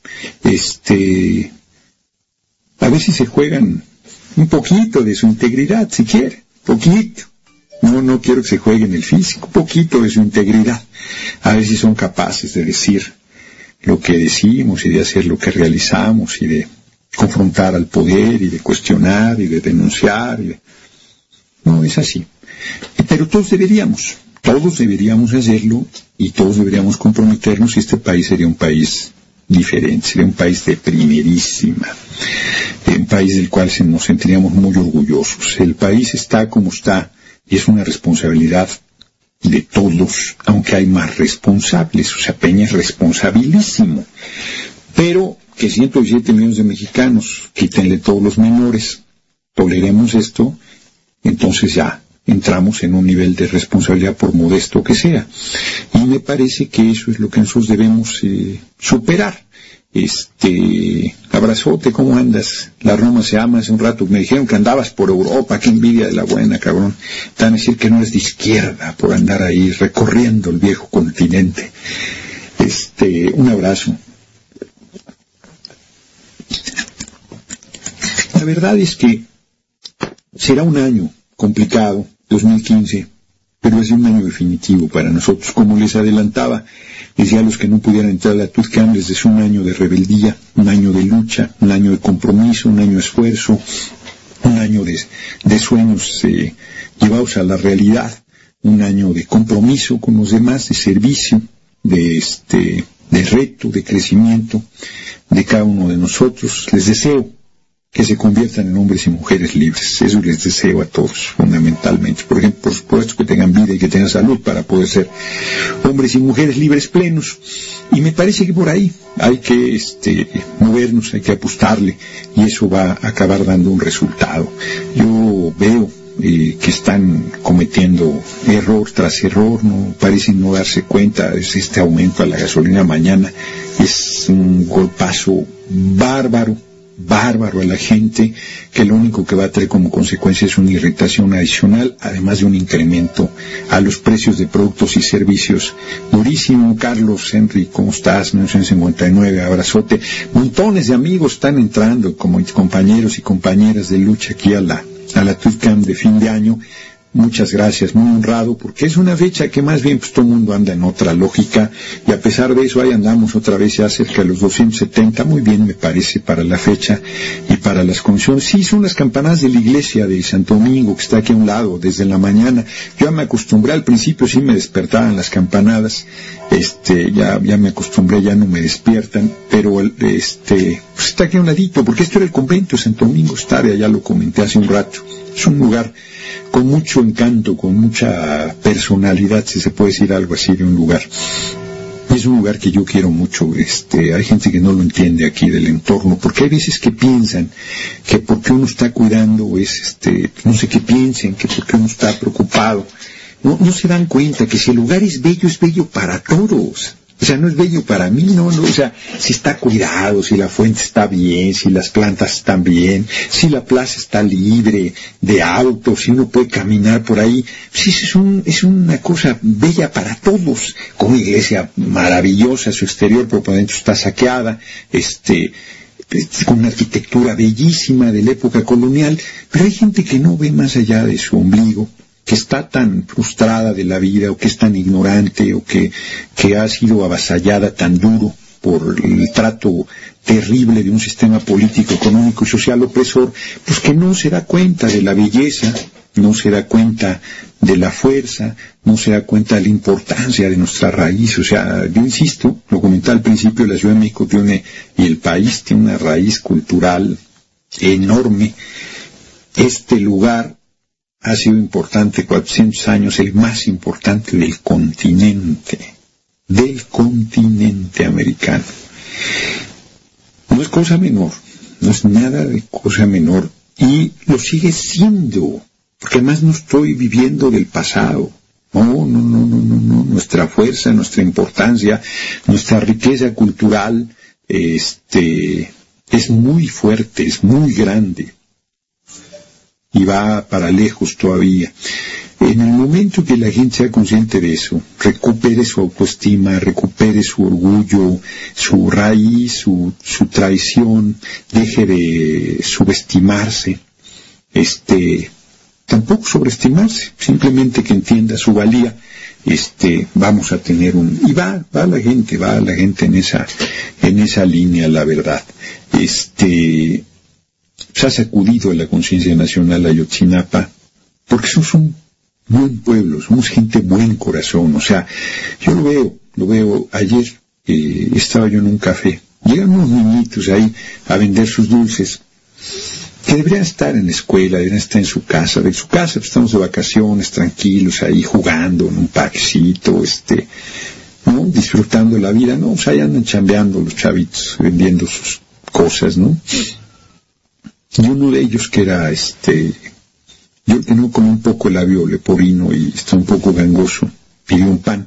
A ver si se juegan un poquito de su integridad, si quiere, poquito. No quiero que se jueguen el físico, un poquito de su integridad. A ver si son capaces de decir lo que decimos y de hacer lo que realizamos y de confrontar al poder y de cuestionar y de denunciar. No, es así. Pero todos deberíamos hacerlo y todos deberíamos comprometernos, y este país sería un país diferente, sería un país de primerísima, un país del cual nos sentiríamos muy orgullosos. El país está como está, y es una responsabilidad de todos, aunque hay más responsables. O sea, Peña es responsabilísimo. Pero que 117 millones de mexicanos, quítenle todos los menores, toleremos esto, entonces ya entramos en un nivel de responsabilidad, por modesto que sea. Y me parece que eso es lo que nosotros debemos superar. Abrazote, ¿cómo andas? La Roma se ama. Hace un rato me dijeron que andabas por Europa. Qué envidia de la buena, cabrón. Te van a decir que no eres de izquierda por andar ahí recorriendo el viejo continente. Un abrazo. La verdad es que será un año complicado, 2015, pero es un año definitivo para nosotros. Como les adelantaba, decía a los que no pudieran entrar a la TUDCAM, les deseo un año de rebeldía, un año de lucha, un año de compromiso, un año de esfuerzo, un año de sueños llevados a la realidad, un año de compromiso con los demás, de servicio, de reto, de crecimiento de cada uno de nosotros. Les deseo que se conviertan en hombres y mujeres libres. Eso les deseo a todos, fundamentalmente. Por ejemplo, por supuesto, que tengan vida y que tengan salud para poder ser hombres y mujeres libres plenos. Y me parece que por ahí hay que movernos, hay que apostarle, y eso va a acabar dando un resultado. Yo veo que están cometiendo error tras error, no parecen no darse cuenta. Este aumento a la gasolina mañana es un golpazo bárbaro a la gente, que lo único que va a traer como consecuencia es una irritación adicional, además de un incremento a los precios de productos y servicios durísimo. Carlos, Henry, ¿cómo estás? 1959, abrazote. Montones de amigos están entrando como compañeros y compañeras de lucha aquí a la TUDCAM de fin de año. Muchas gracias, muy honrado, porque es una fecha que más bien pues todo el mundo anda en otra lógica, y a pesar de eso ahí andamos otra vez ya cerca de los 270, muy bien me parece para la fecha y para las condiciones. Sí, son las campanadas de la iglesia de Santo Domingo, que está aquí a un lado, desde la mañana. Yo ya me acostumbré, al principio sí me despertaban las campanadas, ya me acostumbré, ya no me despiertan, pero pues está aquí a un ladito, porque esto era el convento de Santo Domingo Estaria, ya lo comenté hace un rato. Es un lugar con mucho encanto, con mucha personalidad, si se puede decir algo así de un lugar. Es un lugar que yo quiero mucho. Hay gente que no lo entiende aquí del entorno, porque hay veces que piensan que porque uno está cuidando no sé qué piensen, que porque uno está preocupado. No se dan cuenta que si el lugar es bello para todos. O sea, no es bello para mí, no, o sea, si está cuidado, si la fuente está bien, si las plantas están bien, si la plaza está libre de autos, si uno puede caminar por ahí, pues es una cosa bella para todos, con una iglesia maravillosa, su exterior por dentro está saqueada, con una arquitectura bellísima de la época colonial, pero hay gente que no ve más allá de su ombligo, que está tan frustrada de la vida, o que es tan ignorante, o que ha sido avasallada tan duro por el trato terrible de un sistema político, económico y social opresor, pues que no se da cuenta de la belleza, no se da cuenta de la fuerza, no se da cuenta de la importancia de nuestra raíz. O sea, yo insisto, lo comentaba al principio, la Ciudad de México y el país tiene una raíz cultural enorme. Este lugar ha sido importante 400 años, el más importante del continente americano. No es cosa menor, no es nada de cosa menor, y lo sigue siendo, porque además no estoy viviendo del pasado. No, nuestra fuerza, nuestra importancia, nuestra riqueza cultural, es muy fuerte, es muy grande, y va para lejos todavía. En el momento que la gente sea consciente de eso, recupere su autoestima, recupere su orgullo, su raíz, su traición, deje de subestimarse, tampoco sobreestimarse, simplemente que entienda su valía, vamos a tener y va la gente en esa línea, la verdad. Se ha sacudido la conciencia nacional Ayotzinapa, porque somos un buen pueblo, somos gente buen corazón. O sea, yo lo veo. Ayer estaba yo en un café, llegan unos niñitos ahí a vender sus dulces, que deberían estar en la escuela, deberían estar en su casa. De su casa pues, estamos de vacaciones, tranquilos, ahí jugando en un parquecito, ¿no? Disfrutando la vida, ¿no? Pues ahí andan chambeando los chavitos, vendiendo sus cosas, ¿no? Y uno de ellos que era, yo tengo como un poco el labio leporino y está un poco gangoso, pidió un pan.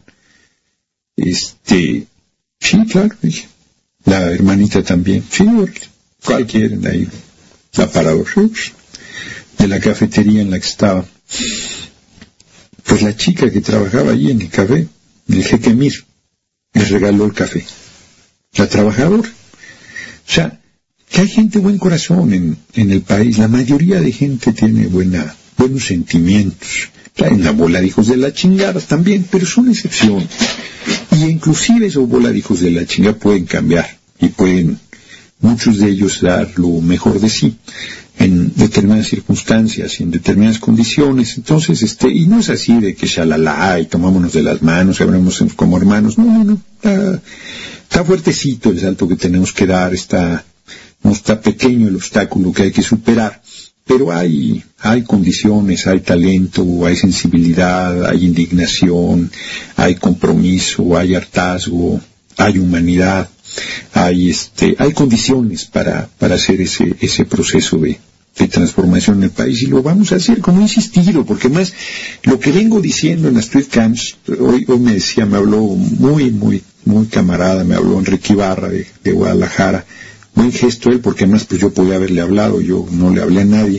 Sí, claro, dije. La hermanita también, sí, ¿cuál quieren ahí? Aparador, de la cafetería en la que estaba. Pues la chica que trabajaba allí en el café, el jeque Mir, les regaló el café. La trabajadora. O sea, que hay gente de buen corazón en el país. La mayoría de gente tiene buenos sentimientos. Traen la bola de hijos de la chingada también, pero son excepciones. Y inclusive esos bola de hijos de la chingada pueden cambiar y pueden muchos de ellos dar lo mejor de sí en determinadas circunstancias, en determinadas condiciones. Entonces, y no es así de que shalala y tomámonos de las manos y hablamos como hermanos. No. Está fuertecito el salto que tenemos que dar, no está pequeño el obstáculo que hay que superar, pero hay condiciones, hay talento, hay sensibilidad, hay indignación, hay compromiso, hay hartazgo, hay humanidad, hay condiciones para hacer ese proceso de transformación en el país, y lo vamos a hacer como he insistido, porque más lo que vengo diciendo en las tweetcams, hoy me habló muy, muy, muy camarada, me habló Enrique Ibarra de Guadalajara, buen gesto él, porque además pues yo podía haberle hablado, yo no le hablé a nadie,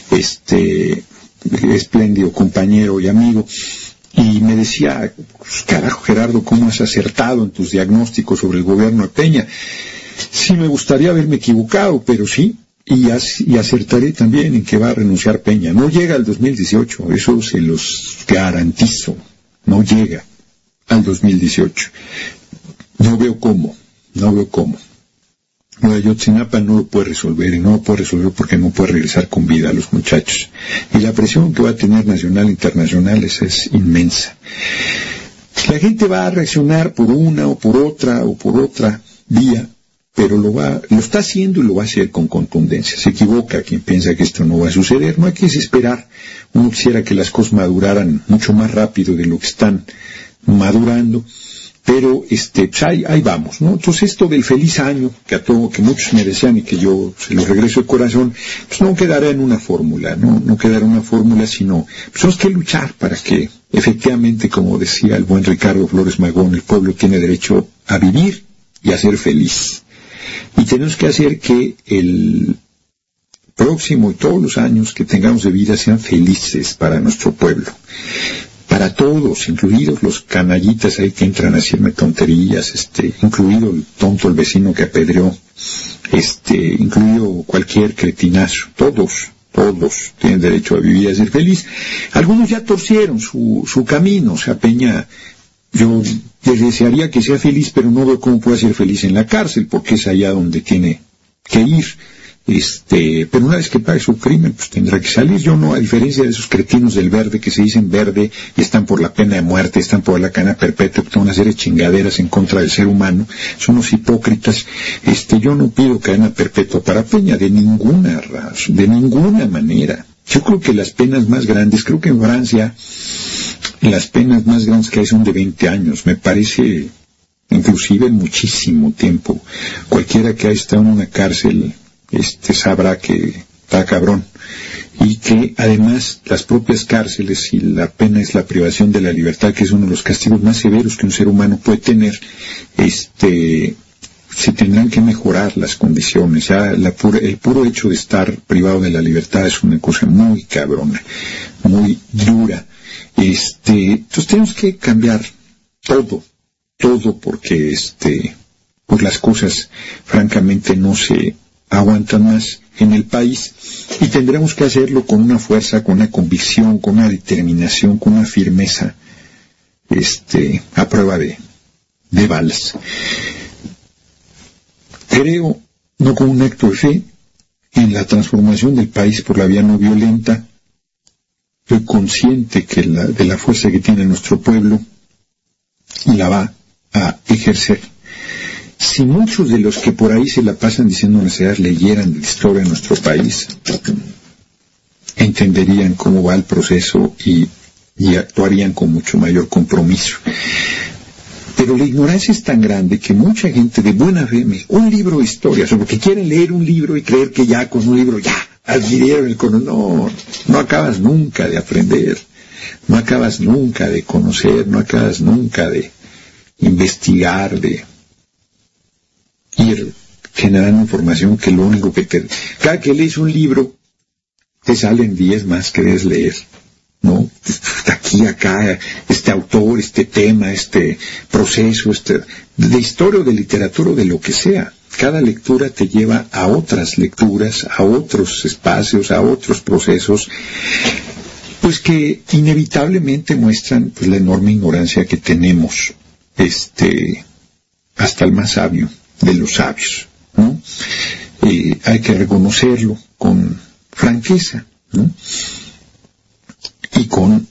espléndido compañero y amigo, y me decía, pues, carajo Gerardo, ¿cómo has acertado en tus diagnósticos sobre el gobierno de Peña? Sí, me gustaría haberme equivocado, pero sí, y acertaré también en que va a renunciar Peña. No llega al 2018, eso se los garantizo, no llega al 2018. No veo cómo. Lo de Ayotzinapa no lo puede resolver, y no lo puede resolver porque no puede regresar con vida a los muchachos. Y la presión que va a tener nacional e internacional es inmensa. La gente va a reaccionar por una o por otra vía, pero lo está haciendo y lo va a hacer con contundencia. Se equivoca quien piensa que esto no va a suceder. No hay que desesperar. Uno quisiera que las cosas maduraran mucho más rápido de lo que están madurando. Pero ahí vamos, ¿no? Entonces esto del feliz año, que muchos me decían y que yo se lo regreso de corazón, pues no quedará en una fórmula, no quedará en una fórmula, sino pues tenemos que luchar para que efectivamente, como decía el buen Ricardo Flores Magón, el pueblo tiene derecho a vivir y a ser feliz. Y tenemos que hacer que el próximo y todos los años que tengamos de vida sean felices para nuestro pueblo. Para todos, incluidos los canallitas ahí que entran a hacerme tonterías, incluido el tonto, el vecino que apedreó, incluido cualquier cretinazo, todos tienen derecho a vivir y a ser feliz. Algunos ya torcieron su camino, o sea, Peña, yo les desearía que sea feliz, pero no veo cómo puede ser feliz en la cárcel, porque es allá donde tiene que ir. Pero una vez que pague su crimen, pues tendrá que salir. Yo no, a diferencia de esos cretinos del verde que se dicen verde y están por la pena de muerte, están por la cadena perpetua, que toman una serie de chingaderas en contra del ser humano, son unos hipócritas. Yo no pido cadena perpetua para Peña, de ninguna razón, de ninguna manera. Yo creo que las penas más grandes, creo que en Francia las penas más grandes que hay son de 20 años, me parece inclusive muchísimo tiempo. Cualquiera que haya estado en una cárcel sabrá que está cabrón, y que además las propias cárceles, y la pena es la privación de la libertad, que es uno de los castigos más severos que un ser humano puede tener, se tendrán que mejorar las condiciones. Ya el puro hecho de estar privado de la libertad es una cosa muy cabrona, muy dura. Entonces tenemos que cambiar todo, porque pues las cosas francamente no se aguantan más en el país, y tendremos que hacerlo con una fuerza, con una convicción, con una determinación, con una firmeza a prueba de balas. Creo, no con un acto de fe, en la transformación del país por la vía no violenta. Soy consciente de la fuerza que tiene nuestro pueblo y la va a ejercer. si muchos de los que por ahí se la pasan diciendo necesidades leyeran la historia de nuestro país, entenderían cómo va el proceso y actuarían con mucho mayor compromiso. Pero la ignorancia es tan grande que mucha gente de buena fe, un libro de historia, o sea, porque quieren leer un libro y creer que ya con un libro ya adquirieron el conocimiento. No acabas nunca de aprender, no acabas nunca de conocer, no acabas nunca de investigar, de ir generando información que lo único que te... Cada que lees un libro, te salen 10 más que debes leer, ¿no? Aquí, acá, este autor, este tema, este proceso, de historia o de literatura o de lo que sea. Cada lectura te lleva a otras lecturas, a otros espacios, a otros procesos, pues que inevitablemente muestran pues la enorme ignorancia que tenemos, hasta el más sabio de los sabios, ¿no? Hay que reconocerlo con franqueza, ¿no? Y con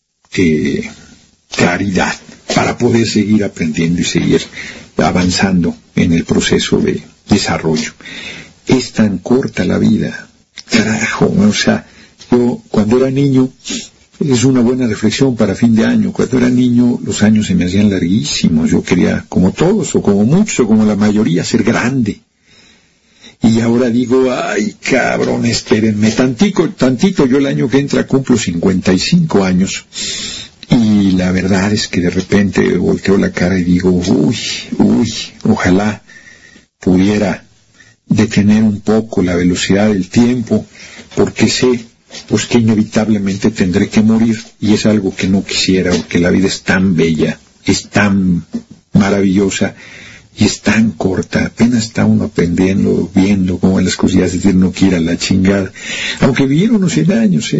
claridad para poder seguir aprendiendo y seguir avanzando en el proceso de desarrollo. Es tan corta la vida, carajo, o sea, yo cuando era niño, es una buena reflexión para fin de año, cuando era niño los años se me hacían larguísimos, yo quería como todos o como muchos o como la mayoría ser grande. Y ahora digo, ay cabrón, espérenme tantito, yo el año que entra cumplo 55 años y la verdad es que de repente volteo la cara y digo, ojalá pudiera detener un poco la velocidad del tiempo, porque sé pues que inevitablemente tendré que morir y es algo que no quisiera, porque la vida es tan bella, es tan maravillosa y es tan corta, apenas está uno aprendiendo, viendo cómo las cosillas de Dios no quiera la chingada. Aunque vivieron unos 100 años,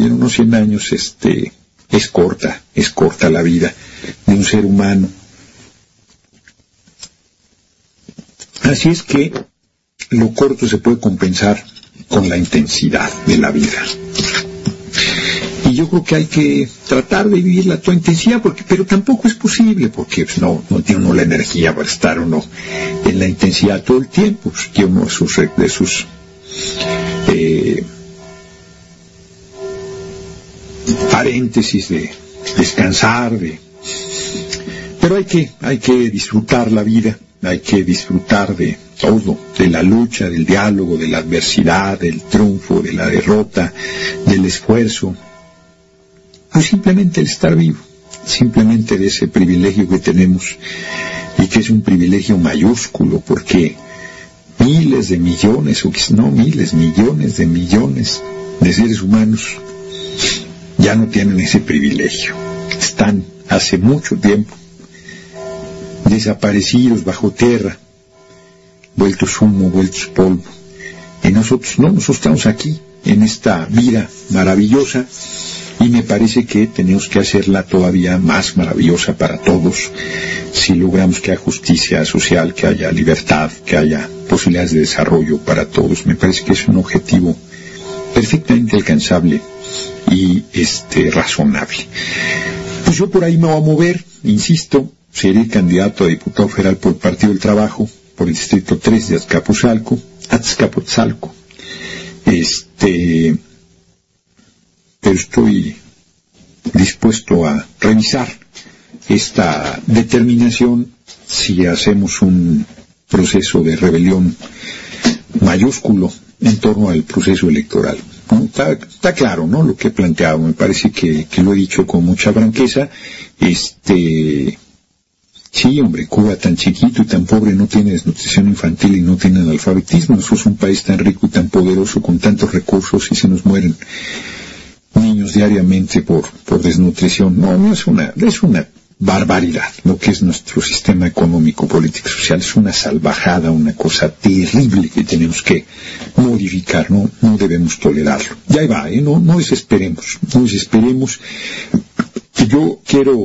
es corta la vida de un ser humano. Así es que lo corto se puede compensar con la intensidad de la vida. Y yo creo que hay que tratar de vivir la toda intensidad, pero tampoco es posible, porque pues, no tiene uno la energía para estar uno en la intensidad todo el tiempo. Pues, que uno de sus paréntesis de descansar, pero hay que disfrutar la vida, hay que disfrutar de todo, de la lucha, del diálogo, de la adversidad, del triunfo, de la derrota, del esfuerzo. Pues simplemente el estar vivo, simplemente de ese privilegio que tenemos, y que es un privilegio mayúsculo, porque millones de millones de seres humanos ya no tienen ese privilegio. Están hace mucho tiempo desaparecidos bajo tierra, vueltos humo, vueltos polvo. Y nosotros estamos aquí, en esta vida maravillosa, y me parece que tenemos que hacerla todavía más maravillosa para todos, si logramos que haya justicia social, que haya libertad, que haya posibilidades de desarrollo para todos. Me parece que es un objetivo perfectamente alcanzable y razonable. Pues yo por ahí me voy a mover, insisto, seré candidato a diputado federal por el Partido del Trabajo, por el Distrito 3 de Azcapotzalco, pero estoy dispuesto a revisar esta determinación si hacemos un proceso de rebelión mayúsculo en torno al proceso electoral. ¿No? Está claro, ¿no?, lo que he planteado. Me parece que lo he dicho con mucha franqueza. Sí, hombre, Cuba tan chiquito y tan pobre no tiene desnutrición infantil y no tiene analfabetismo. Nosotros es un país tan rico y tan poderoso con tantos recursos y se nos mueren niños diariamente por desnutrición. No es una barbaridad lo que es nuestro sistema económico, político, social. Es una salvajada, una cosa terrible que tenemos que modificar. No debemos tolerarlo. Ya va, no desesperemos. Yo quiero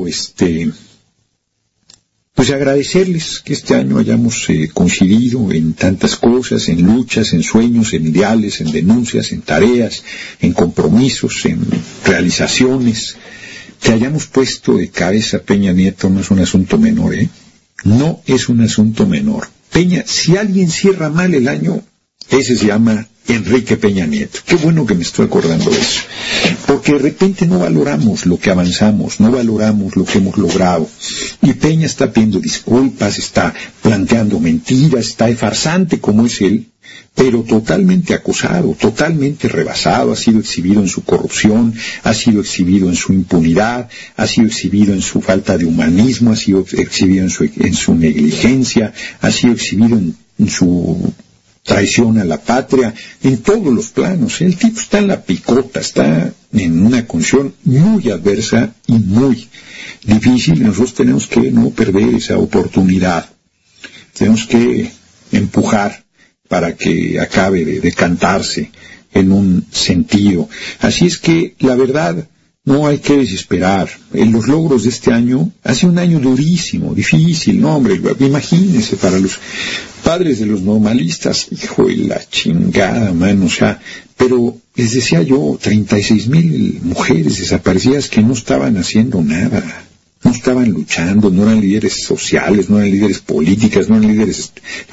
pues agradecerles que este año hayamos coincidido en tantas cosas, en luchas, en sueños, en ideales, en denuncias, en tareas, en compromisos, en realizaciones. Que hayamos puesto de cabeza a Peña Nieto no es un asunto menor, No es un asunto menor. Peña, si alguien cierra mal el año, ese se llama Enrique Peña Nieto. Qué bueno que me estoy acordando de eso, porque de repente no valoramos lo que avanzamos, no valoramos lo que hemos logrado, y Peña está pidiendo disculpas, está planteando mentiras, está de farsante como es él, pero totalmente acusado, totalmente rebasado, ha sido exhibido en su corrupción, ha sido exhibido en su impunidad, ha sido exhibido en su falta de humanismo, ha sido exhibido en su negligencia, ha sido exhibido en su traición a la patria, en todos los planos. El tipo está en la picota, está en una condición muy adversa y muy difícil. Nosotros tenemos que no perder esa oportunidad, tenemos que empujar para que acabe de decantarse en un sentido. Así es que, la verdad, no hay que desesperar. En los logros de este año, ha sido un año durísimo, difícil, no hombre, imagínense, para los padres de los normalistas, hijo de la chingada, mano, o sea, pero les decía yo, 36,000 mujeres desaparecidas que no estaban haciendo nada. No estaban luchando, no eran líderes sociales, no eran líderes políticas, no eran líderes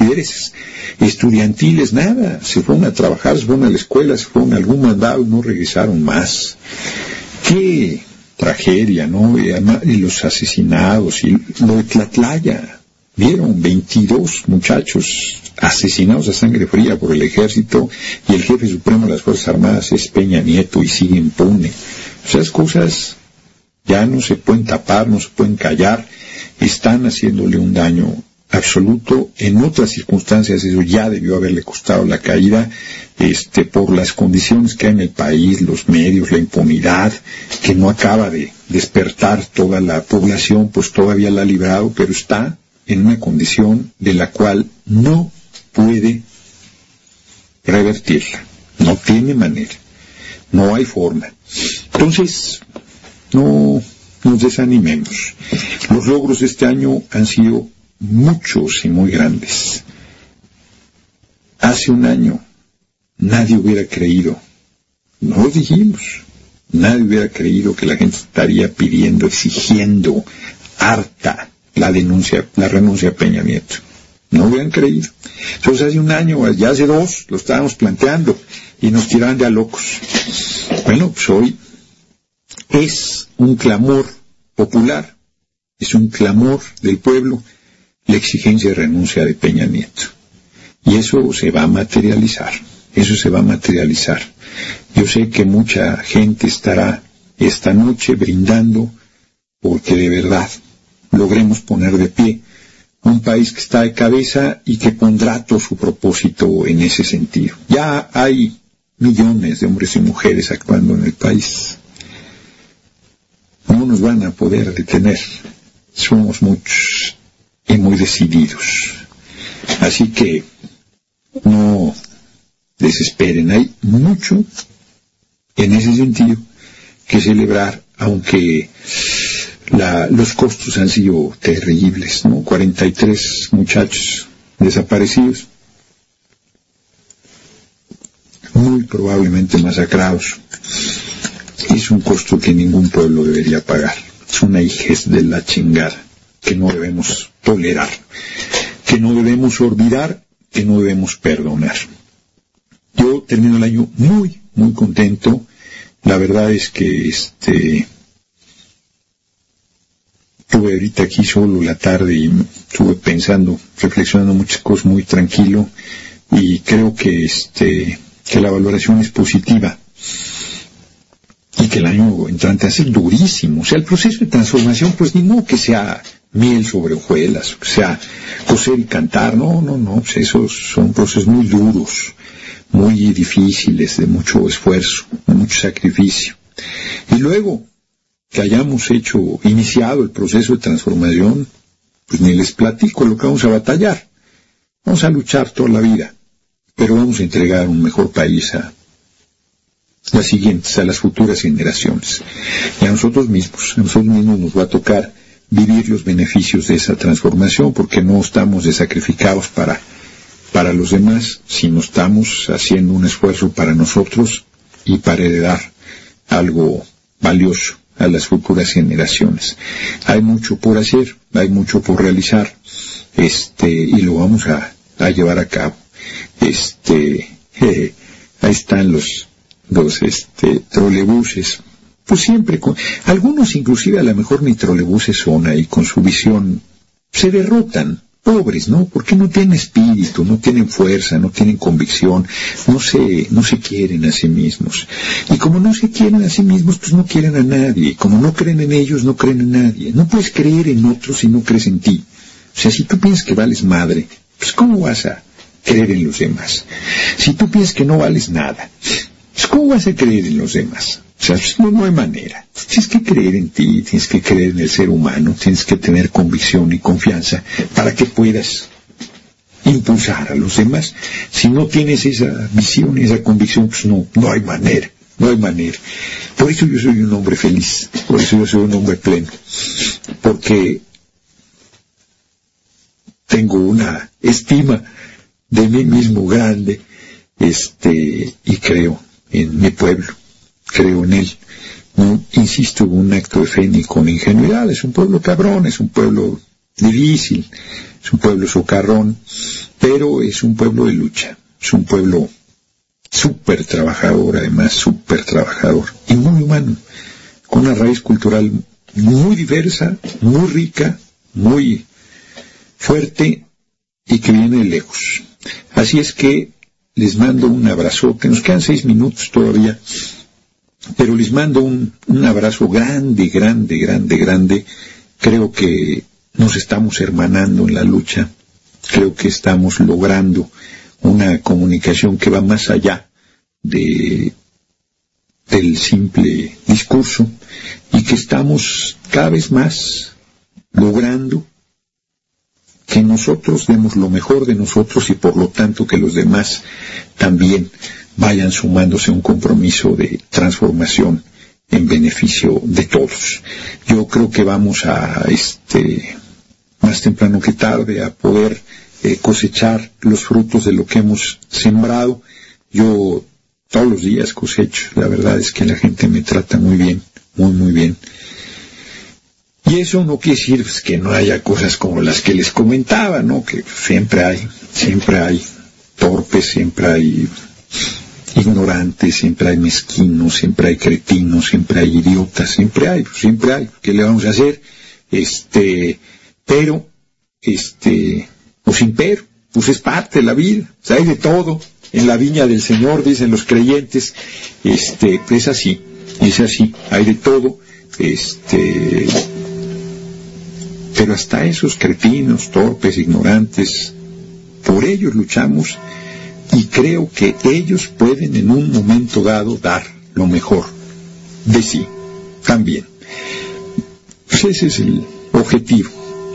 estudiantiles, nada. Se fueron a trabajar, se fueron a la escuela, se fueron a algún mandado y no regresaron más. ¡Qué tragedia!, ¿no? Y los asesinados, y lo de Tlatlaya. Vieron 22 muchachos asesinados a sangre fría por el ejército, y el jefe supremo de las Fuerzas Armadas es Peña Nieto y sigue impune. Esas cosas ya no se pueden tapar, no se pueden callar, están haciéndole un daño absoluto. En otras circunstancias eso ya debió haberle costado la caída, por las condiciones que hay en el país, los medios, la impunidad, que no acaba de despertar toda la población, pues todavía la ha librado, pero está en una condición de la cual no puede revertirla, no tiene manera, no hay forma. Entonces, no nos desanimemos. Los logros de este año han sido muchos y muy grandes. Hace un año nadie hubiera creído, no lo dijimos, nadie hubiera creído que la gente estaría pidiendo, exigiendo, harta, la renuncia a Peña Nieto. No hubieran creído. Entonces hace un año, ya hace 2, lo estábamos planteando y nos tiraban de a locos. Bueno, pues hoy es un clamor popular, es un clamor del pueblo, la exigencia de renuncia de Peña Nieto. Y eso se va a materializar, Yo sé que mucha gente estará esta noche brindando porque de verdad logremos poner de pie un país que está de cabeza y que pondrá todo su propósito en ese sentido. Ya hay millones de hombres y mujeres actuando en el país. No nos van a poder detener. Somos muchos y muy decididos. Así que no desesperen. Hay mucho en ese sentido que celebrar, aunque los costos han sido terribles, ¿no? 43 muchachos desaparecidos, muy probablemente masacrados. Es un costo que ningún pueblo debería pagar. Es una hijez de la chingada que no debemos tolerar, que no debemos olvidar, que no debemos perdonar. Yo termino el año muy, muy contento. La verdad es que estuve ahorita aquí solo la tarde y estuve pensando, reflexionando muchas cosas, muy tranquilo, y creo que la valoración es positiva y que el año entrante va a ser durísimo. O sea, el proceso de transformación, pues ni modo que sea miel sobre hojuelas, que sea coser y cantar, no, pues esos son procesos muy duros, muy difíciles, de mucho esfuerzo, de mucho sacrificio. Y luego que hayamos iniciado el proceso de transformación, pues ni les platico lo que vamos a batallar. Vamos a luchar toda la vida, pero vamos a entregar un mejor país a las siguientes, a las futuras generaciones. Y a nosotros mismos nos va a tocar vivir los beneficios de esa transformación, porque no estamos sacrificados para los demás, sino estamos haciendo un esfuerzo para nosotros y para heredar algo valioso a las futuras generaciones. Hay mucho por hacer, hay mucho por realizar, y lo vamos a llevar a cabo. Ahí están los trolebuses, pues siempre algunos inclusive a lo mejor ni trolebuses son, ahí con su visión se derrotan, pobres, ¿no? Porque no tienen espíritu, no tienen fuerza, no tienen convicción, no se quieren a sí mismos. Y como no se quieren a sí mismos, pues no quieren a nadie. Y como no creen en ellos, no creen en nadie. No puedes creer en otros si no crees en ti. O sea, si tú piensas que vales madre, pues ¿cómo vas a creer en los demás? Si tú piensas que no vales nada, pues ¿cómo vas a creer en los demás? O sea, pues no hay manera. Tienes que creer en ti, tienes que creer en el ser humano, tienes que tener convicción y confianza para que puedas impulsar a los demás. Si no tienes esa visión, esa convicción, pues no hay manera, no hay manera. Por eso yo soy un hombre feliz, por eso yo soy un hombre pleno, porque tengo una estima de mí mismo grande, y creo en mi pueblo. Creo en él, no insisto en un acto de fe ni con ingenuidad. Es un pueblo cabrón, es un pueblo difícil, es un pueblo socarrón, pero es un pueblo de lucha, es un pueblo súper trabajador, además súper trabajador y muy humano, con una raíz cultural muy diversa, muy rica, muy fuerte y que viene de lejos. Así es que les mando un abrazote, nos quedan 6 minutos todavía, pero les mando un abrazo grande. Creo que nos estamos hermanando en la lucha. Creo que estamos logrando una comunicación que va más allá del simple discurso, y que estamos cada vez más logrando que nosotros demos lo mejor de nosotros, y por lo tanto que los demás también vayan sumándose a un compromiso de transformación en beneficio de todos. Yo creo que vamos a, más temprano que tarde, a poder cosechar los frutos de lo que hemos sembrado. Yo todos los días cosecho, la verdad es que la gente me trata muy bien, muy bien. Y eso no quiere decir pues, que no haya cosas como las que les comentaba, ¿no? Que siempre hay torpes, siempre hay ignorantes, siempre hay mezquinos, siempre hay cretinos, siempre hay idiotas, siempre hay, ¿qué le vamos a hacer? Pero, o sin pero, pues es parte de la vida, o sea, hay de todo, en la viña del Señor, dicen los creyentes, es así, hay de todo, pero hasta esos cretinos, torpes, ignorantes, por ellos luchamos. Y creo que ellos pueden en un momento dado dar lo mejor de sí también. Pues ese es el objetivo.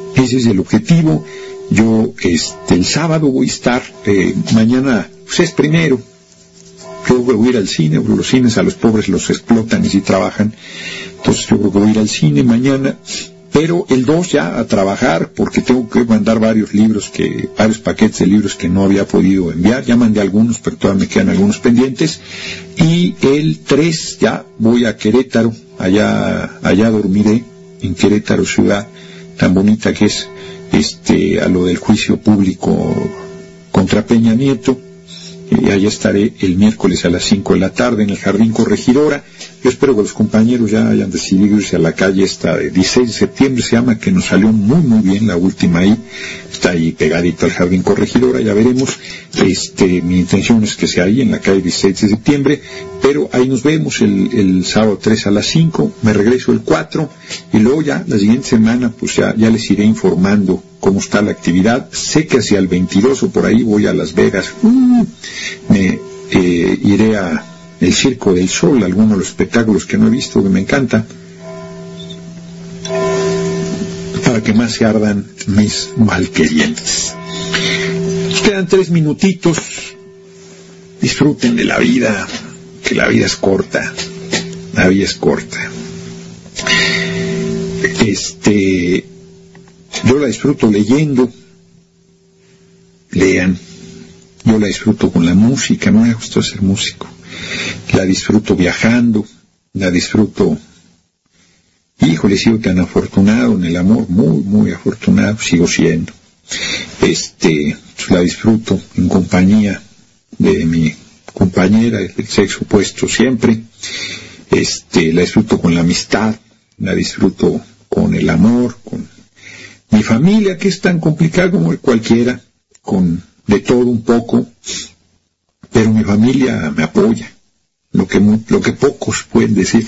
Yo el sábado voy a estar, mañana pues es primero. Yo voy a ir al cine, porque los cines a los pobres los explotan y sí trabajan. Entonces yo creo que voy a ir al cine mañana. Pero el 2 ya a trabajar, porque tengo que mandar varios paquetes de libros que no había podido enviar. Ya mandé algunos, pero todavía me quedan algunos pendientes. Y el 3 ya voy a Querétaro, allá dormiré, en Querétaro, ciudad tan bonita que es, a lo del juicio público contra Peña Nieto. Y allá estaré el miércoles a las 5 de la tarde en el Jardín Corregidora. Yo espero que los compañeros ya hayan decidido irse a la calle esta de 16 de septiembre, se llama, que nos salió muy bien la última ahí. Está ahí pegadito al Jardín Corregidora, ya veremos. Mi intención es que sea ahí en la calle 16 de septiembre, pero ahí nos vemos el sábado 3 a las 5, me regreso el 4, y luego ya la siguiente semana pues ya les iré informando cómo está la actividad. Sé que hacia el 22 o por ahí voy a Las Vegas, iré a el Circo del Sol, algunos de los espectáculos que no he visto, que me encanta, para que más se ardan mis malquerientes. Quedan 3 minutitos, disfruten de la vida, que la vida es corta, yo la disfruto leyendo, lean. Yo la disfruto con la música, no me gusta ser músico. La disfruto viajando, la disfruto... Híjole, he sido tan afortunado en el amor, muy afortunado, sigo siendo. la disfruto en compañía de mi compañera del sexo opuesto siempre. La disfruto con la amistad, la disfruto con el amor, con mi familia, que es tan complicada como cualquiera, con de todo un poco, pero mi familia me apoya, lo que pocos pueden decir,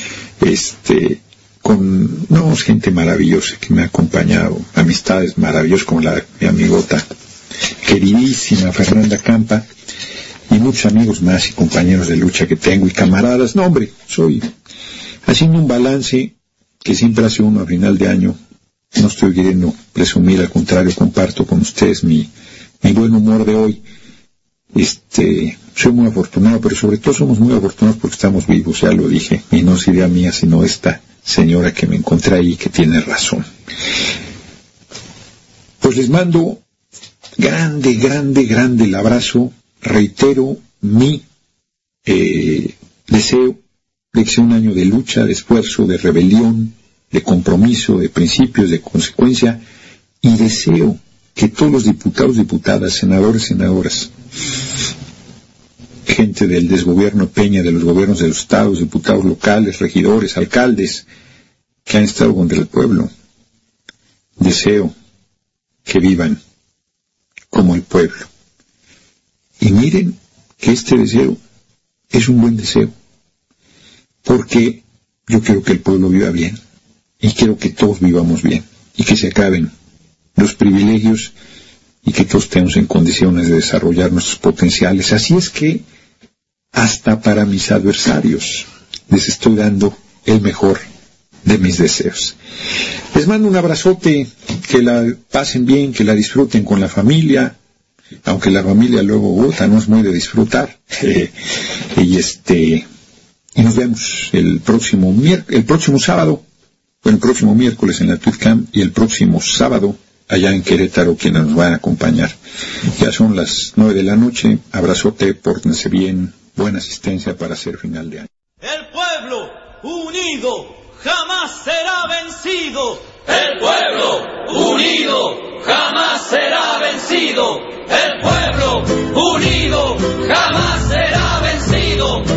con gente maravillosa que me ha acompañado, amistades maravillosas como mi amigota queridísima Fernanda Campa, y muchos amigos más y compañeros de lucha que tengo y camaradas. No, hombre, soy haciendo un balance que siempre hace uno a final de año. No estoy queriendo presumir, al contrario, comparto con ustedes mi buen humor de hoy. Soy muy afortunado, pero sobre todo somos muy afortunados porque estamos vivos, ya lo dije, y no es idea mía, sino esta señora que me encontré ahí, que tiene razón. Pues les mando grande el abrazo. Reitero mi deseo de que sea un año de lucha, de esfuerzo, de rebelión, de compromiso, de principios, de consecuencia, y deseo que todos los diputados, diputadas, senadores, senadoras, gente del desgobierno Peña, de los gobiernos de los estados, diputados locales, regidores, alcaldes, que han estado contra el pueblo, deseo que vivan como el pueblo. Y miren que este deseo es un buen deseo, porque yo quiero que el pueblo viva bien, y quiero que todos vivamos bien, y que se acaben los privilegios, y que todos estemos en condiciones de desarrollar nuestros potenciales. Así es que, hasta para mis adversarios, les estoy dando el mejor de mis deseos. Les mando un abrazote, que la pasen bien, que la disfruten con la familia, aunque la familia luego no es muy de disfrutar. Y nos vemos el próximo sábado, el próximo miércoles en la TwitCam, y el próximo sábado allá en Querétaro, quienes nos van a acompañar. Ya son las 9 de la noche. Abrazote, pórtense bien, buena asistencia para hacer final de año.
El pueblo unido jamás será vencido.
El pueblo unido jamás será vencido. El pueblo unido jamás será vencido.